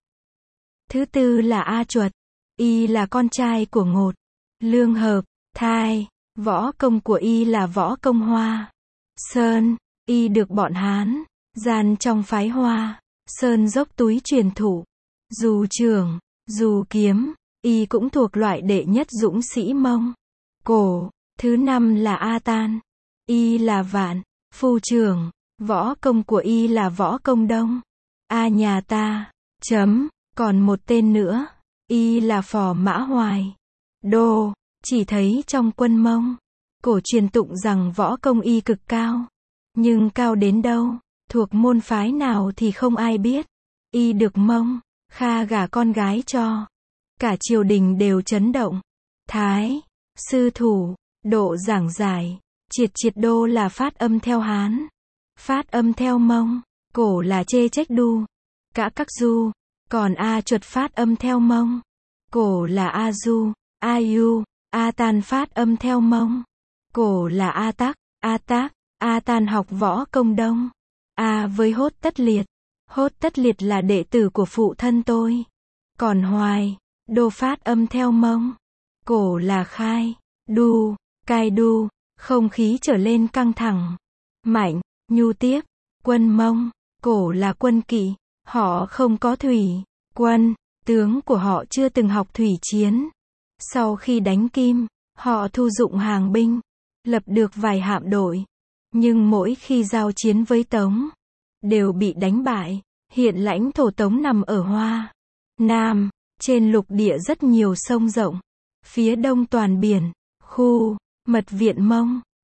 Thứ tư là A Chuột, y là con trai của Ngột, Lương Hợp, Thai, võ công của y là võ công Hoa Sơn, y được bọn Hán gian trong phái Hoa Sơn dốc túi truyền thụ. Dù trưởng, dù kiếm, y cũng thuộc loại đệ nhất dũng sĩ Mông Cổ. Thứ năm là A Tan, y là vạn phu trưởng, võ công của y là võ công Đông A nhà ta. Chấm. Còn một tên nữa, y là Phò Mã Hoài Đô. Chỉ thấy trong quân Mông Cổ truyền tụng rằng võ công y cực cao, nhưng cao đến đâu, thuộc môn phái nào thì không ai biết. Y được Mông Kha gả con gái cho, cả triều đình đều chấn động. Thái sư thủ độ giảng giải, Triệt Triệt Đô là phát âm theo Hán, phát âm theo Mông Cổ là chê trách đu, cả các du. Còn A Chuột phát âm theo Mông Cổ là A Du, A Yu. A Tan phát âm theo Mông Cổ là A Tắc, A Tác. A Tan học võ công Đông A với Hốt Tất Liệt. Hốt Tất Liệt là đệ tử của phụ thân tôi. Còn Hoài Đô phát âm theo Mông Cổ là Khai, Đu, Cai Đu. Không khí trở lên căng thẳng. Mạnh, Nhu tiếp, quân Mông Cổ là quân kỵ, họ không có thủy quân, tướng của họ chưa từng học thủy chiến. Sau khi đánh Kim, họ thu dụng hàng binh, lập được vài hạm đội, nhưng mỗi khi giao chiến với Tống, đều bị đánh bại. Hiện lãnh thổ Tống nằm ở Hoa Nam, trên lục địa rất nhiều sông rộng, phía đông toàn biển, khu mật viện Mông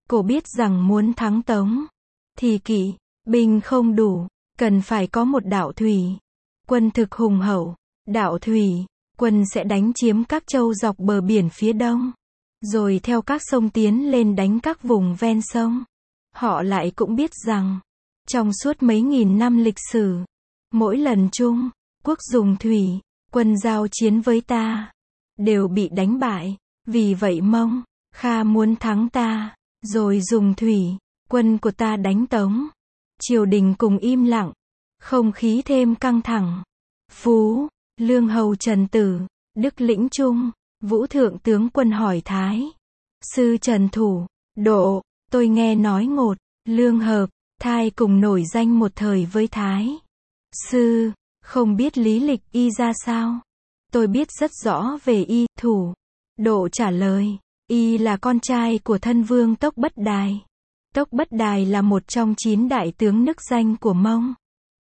Cổ biết rằng muốn thắng Tống, thì kỵ binh không đủ, cần phải có một đạo thủy quân thực hùng hậu. Đạo thủy quân sẽ đánh chiếm các châu dọc bờ biển phía đông, rồi theo các sông tiến lên đánh các vùng ven sông. Họ lại cũng biết rằng, trong suốt mấy nghìn năm lịch sử, mỗi lần Trung Quốc dùng thủy quân giao chiến với ta, đều bị đánh bại. Vì vậy Mông Kha muốn thắng ta, rồi dùng thủy quân của ta đánh Tống. Triều đình cùng im lặng, không khí thêm căng thẳng. Phú Lương Hầu Trần Tử, Đức Lĩnh Trung, Vũ Thượng tướng quân hỏi Thái sư Trần Thủ Độ, tôi nghe nói Ngột, Lương Hợp, Thai cùng nổi danh một thời với Thái sư, không biết lý lịch y ra sao? Tôi biết rất rõ về y. Thủ Độ trả lời, y là con trai của thân vương Tốc Bất Đài. Tốc Bất Đài là một trong chín đại tướng nức danh của Mông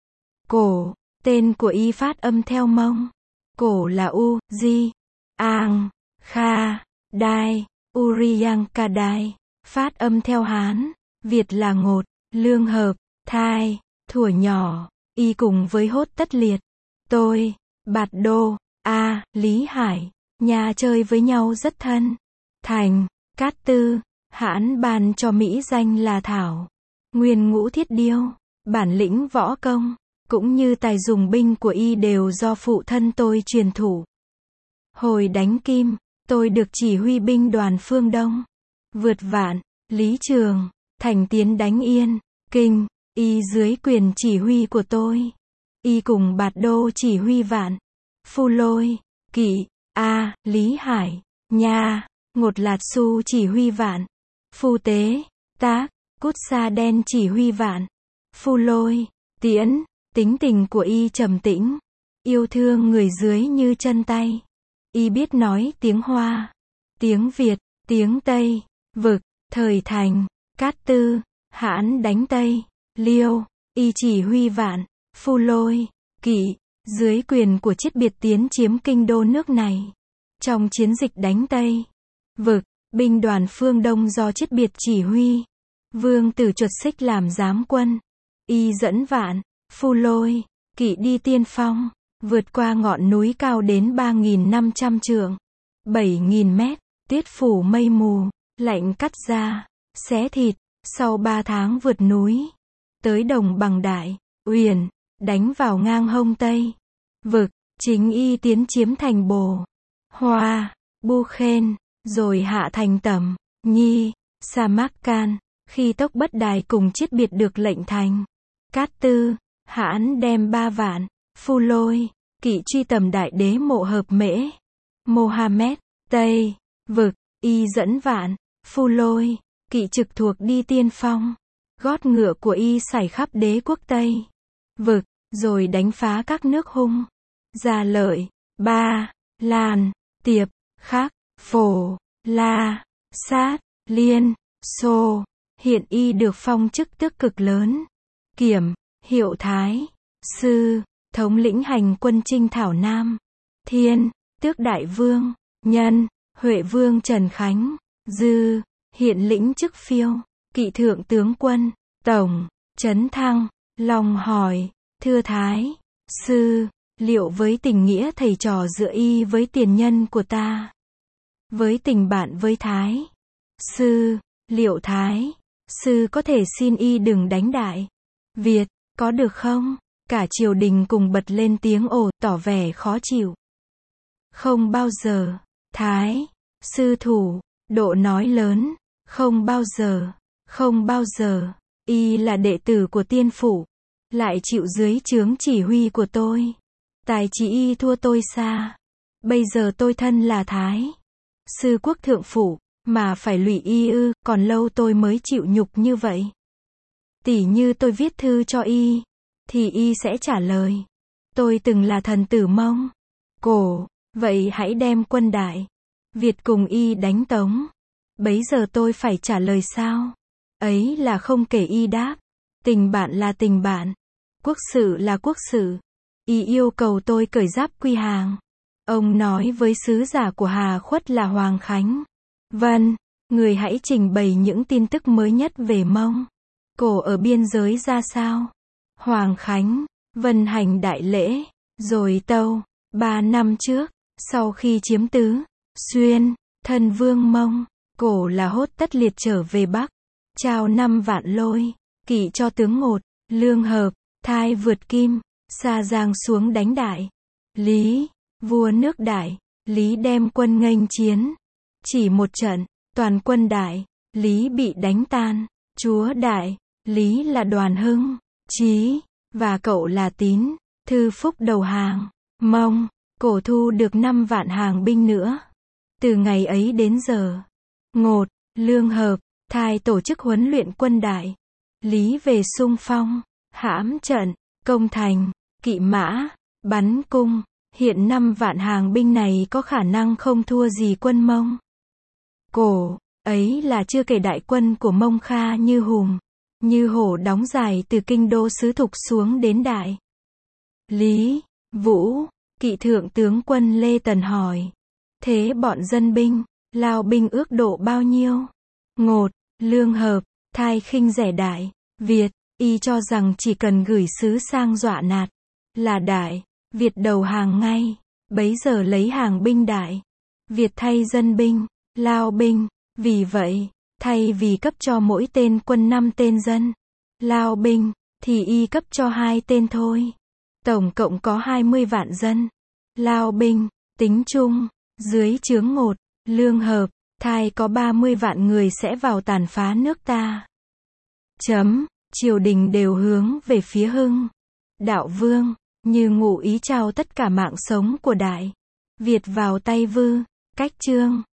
Cổ. Tên của y phát âm theo Mông Cổ là U, Di, Ang, Kha, Đai, Uriyankadai. Phát âm theo Hán Việt là Ngột, Lương Hợp, Thai. Thuở nhỏ, y cùng với Hốt Tất Liệt, tôi, Bạt Đô, A, Lý Hải, Nha chơi với nhau rất thân. Thành, Cát Tư, Hãn ban cho mỹ danh là Thảo Nguyên Ngũ Thiết Điêu. Bản lĩnh võ công cũng như tài dùng binh của y đều do phụ thân tôi truyền thụ. Hồi đánh Kim, tôi được chỉ huy binh đoàn phương Đông, vượt Vạn, Lý Trường, Thành tiến đánh Yên, Kinh, y dưới quyền chỉ huy của tôi. Y cùng Bạt Đô chỉ huy Vạn, Phu Lôi, Kỵ, A, Lý Hải, Nha, Ngột Lạt Su chỉ huy Vạn, Phu Tế, Tác, Cút Sa Đen chỉ huy Vạn, Phu Lôi, Tiễn. Tính tình của y trầm tĩnh, yêu thương người dưới như chân tay. Y biết nói tiếng Hoa, tiếng Việt, tiếng Tây, Vực. Thời Thành, Cát Tư, Hãn đánh Tây, Liêu, y chỉ huy Vạn, Phu Lôi, Kỵ, dưới quyền của Chiết Biệt tiến chiếm kinh đô nước này. Trong chiến dịch đánh Tây, Vực, binh đoàn phương Đông do Chiết Biệt chỉ huy, Vương Tử Chuột Xích làm giám quân. Y dẫn Vạn, Phu Lôi, Kỵ đi tiên phong, vượt qua ngọn núi cao đến ba nghìn năm trăm trượng, bảy nghìn mét, tuyết phủ mây mù, lạnh cắt da, xé thịt. Sau ba tháng vượt núi, tới đồng bằng Đại Uyển, đánh vào ngang hông Tây Vực, chính y tiến chiếm thành Bồ, Hoa, Bu Khen, rồi hạ thành Tẩm, Nhi, Samarkand. Khi Tốc Bất Đài cùng Chiết Biệt được lệnh thành, Cát Tư, Hãn đem ba Vạn, Phu Lôi, Kỵ truy tầm đại đế Mộ Hợp Mễ, Mohammed, Tây Vực. Y dẫn Vạn, Phu Lôi, Kỵ trực thuộc đi tiên phong. Gót ngựa của y sải khắp đế quốc Tây Vực, rồi đánh phá các nước Hung, Gia Lợi, Ba Lan, Tiệp, Khắc, Phổ, La, Sát, Liên, Xô. Hiện y được phong chức tước cực lớn, Kiểm, hiệu Thái sư, thống lĩnh hành quân chinh thảo Nam, Thiên, tước đại vương, Nhân, Huệ vương Trần Khánh, Dư, hiện lĩnh chức Phiêu, Kỵ thượng tướng quân, Tổng, Trấn Thăng. Long hỏi, thưa Thái sư, liệu với tình nghĩa thầy trò giữa y với tiền nhân của ta, với tình bạn với Thái sư, liệu Thái sư có thể xin y đừng đánh Đại Việt, có được không? Cả triều đình cùng bật lên tiếng ồ, tỏ vẻ khó chịu. Không bao giờ. Thái sư Thủ Độ nói lớn, không bao giờ, không bao giờ. Y là đệ tử của tiên phủ, lại chịu dưới trướng chỉ huy của tôi. Tài trí y thua tôi xa. Bây giờ tôi thân là Thái sư quốc thượng phủ, mà phải lụy y ư? Còn lâu tôi mới chịu nhục như vậy. Tỉ như tôi viết thư cho y, thì y sẽ trả lời, tôi từng là thần tử Mông Cổ, vậy hãy đem quân Đại Việt cùng y đánh Tống. Bấy giờ tôi phải trả lời sao? Ấy là không kể y đáp, tình bạn là tình bạn, quốc sự là quốc sự. Y yêu cầu tôi cởi giáp quy hàng. Ông nói với sứ giả của Hà Khuất là Hoàng Khánh. Vâng, Người hãy trình bày những tin tức mới nhất về Mông Cổ ở biên giới ra sao. Hoàng Khánh, Vân hành đại lễ, rồi tâu. Ba năm trước, sau khi chiếm Tứ Xuyên, thân vương Mông Cổ là hốt tất liệt trở về Bắc, trao năm vạn lôi kỵ cho tướng Ngột, Lương Hợp, Thai vượt Kim, Sa Giang xuống đánh Đại Lý, vua nước Đại Lý đem quân nghênh chiến. Chỉ một trận, toàn quân Đại Lý bị đánh tan. Chúa Đại Lý là Đoàn Hưng, Chí, và cậu là Tín, Thư Phúc đầu hàng. Mông Cổ thu được năm vạn hàng binh nữa. Từ ngày ấy đến giờ, Ngột, Lương Hợp, Thai tổ chức huấn luyện quân Đại Lý về xung phong, hãm trận, công thành, kỵ mã, bắn cung. Hiện năm vạn hàng binh này có khả năng không thua gì quân Mông Cổ. Ấy là chưa kể đại quân của Mông Kha như hùng, như hổ đóng dài từ kinh đô Sứ Thục xuống đến Đại Lý. Vũ, kỵ thượng tướng quân Lê Tần hỏi. Thế bọn dân binh, Lao binh ước độ bao nhiêu? Ngột, Lương Hợp, Thai khinh rẻ Đại Việt, y cho rằng chỉ cần gửi sứ sang dọa nạt, là Đại Việt đầu hàng ngay. Bấy giờ lấy hàng binh Đại Việt thay dân binh, Lao binh. Vì vậy, thay vì cấp cho mỗi tên quân năm tên dân, Lao binh, thì y cấp cho hai tên thôi. Tổng cộng có hai mươi vạn dân, Lao binh, tính chung, dưới trướng Ngột, Lương Hợp, Thai có ba mươi vạn người sẽ vào tàn phá nước ta. Chấm, triều đình đều hướng về phía Hưng Đạo Vương, như ngụ ý trao tất cả mạng sống của Đại Việt vào tay Vư Cách Trương.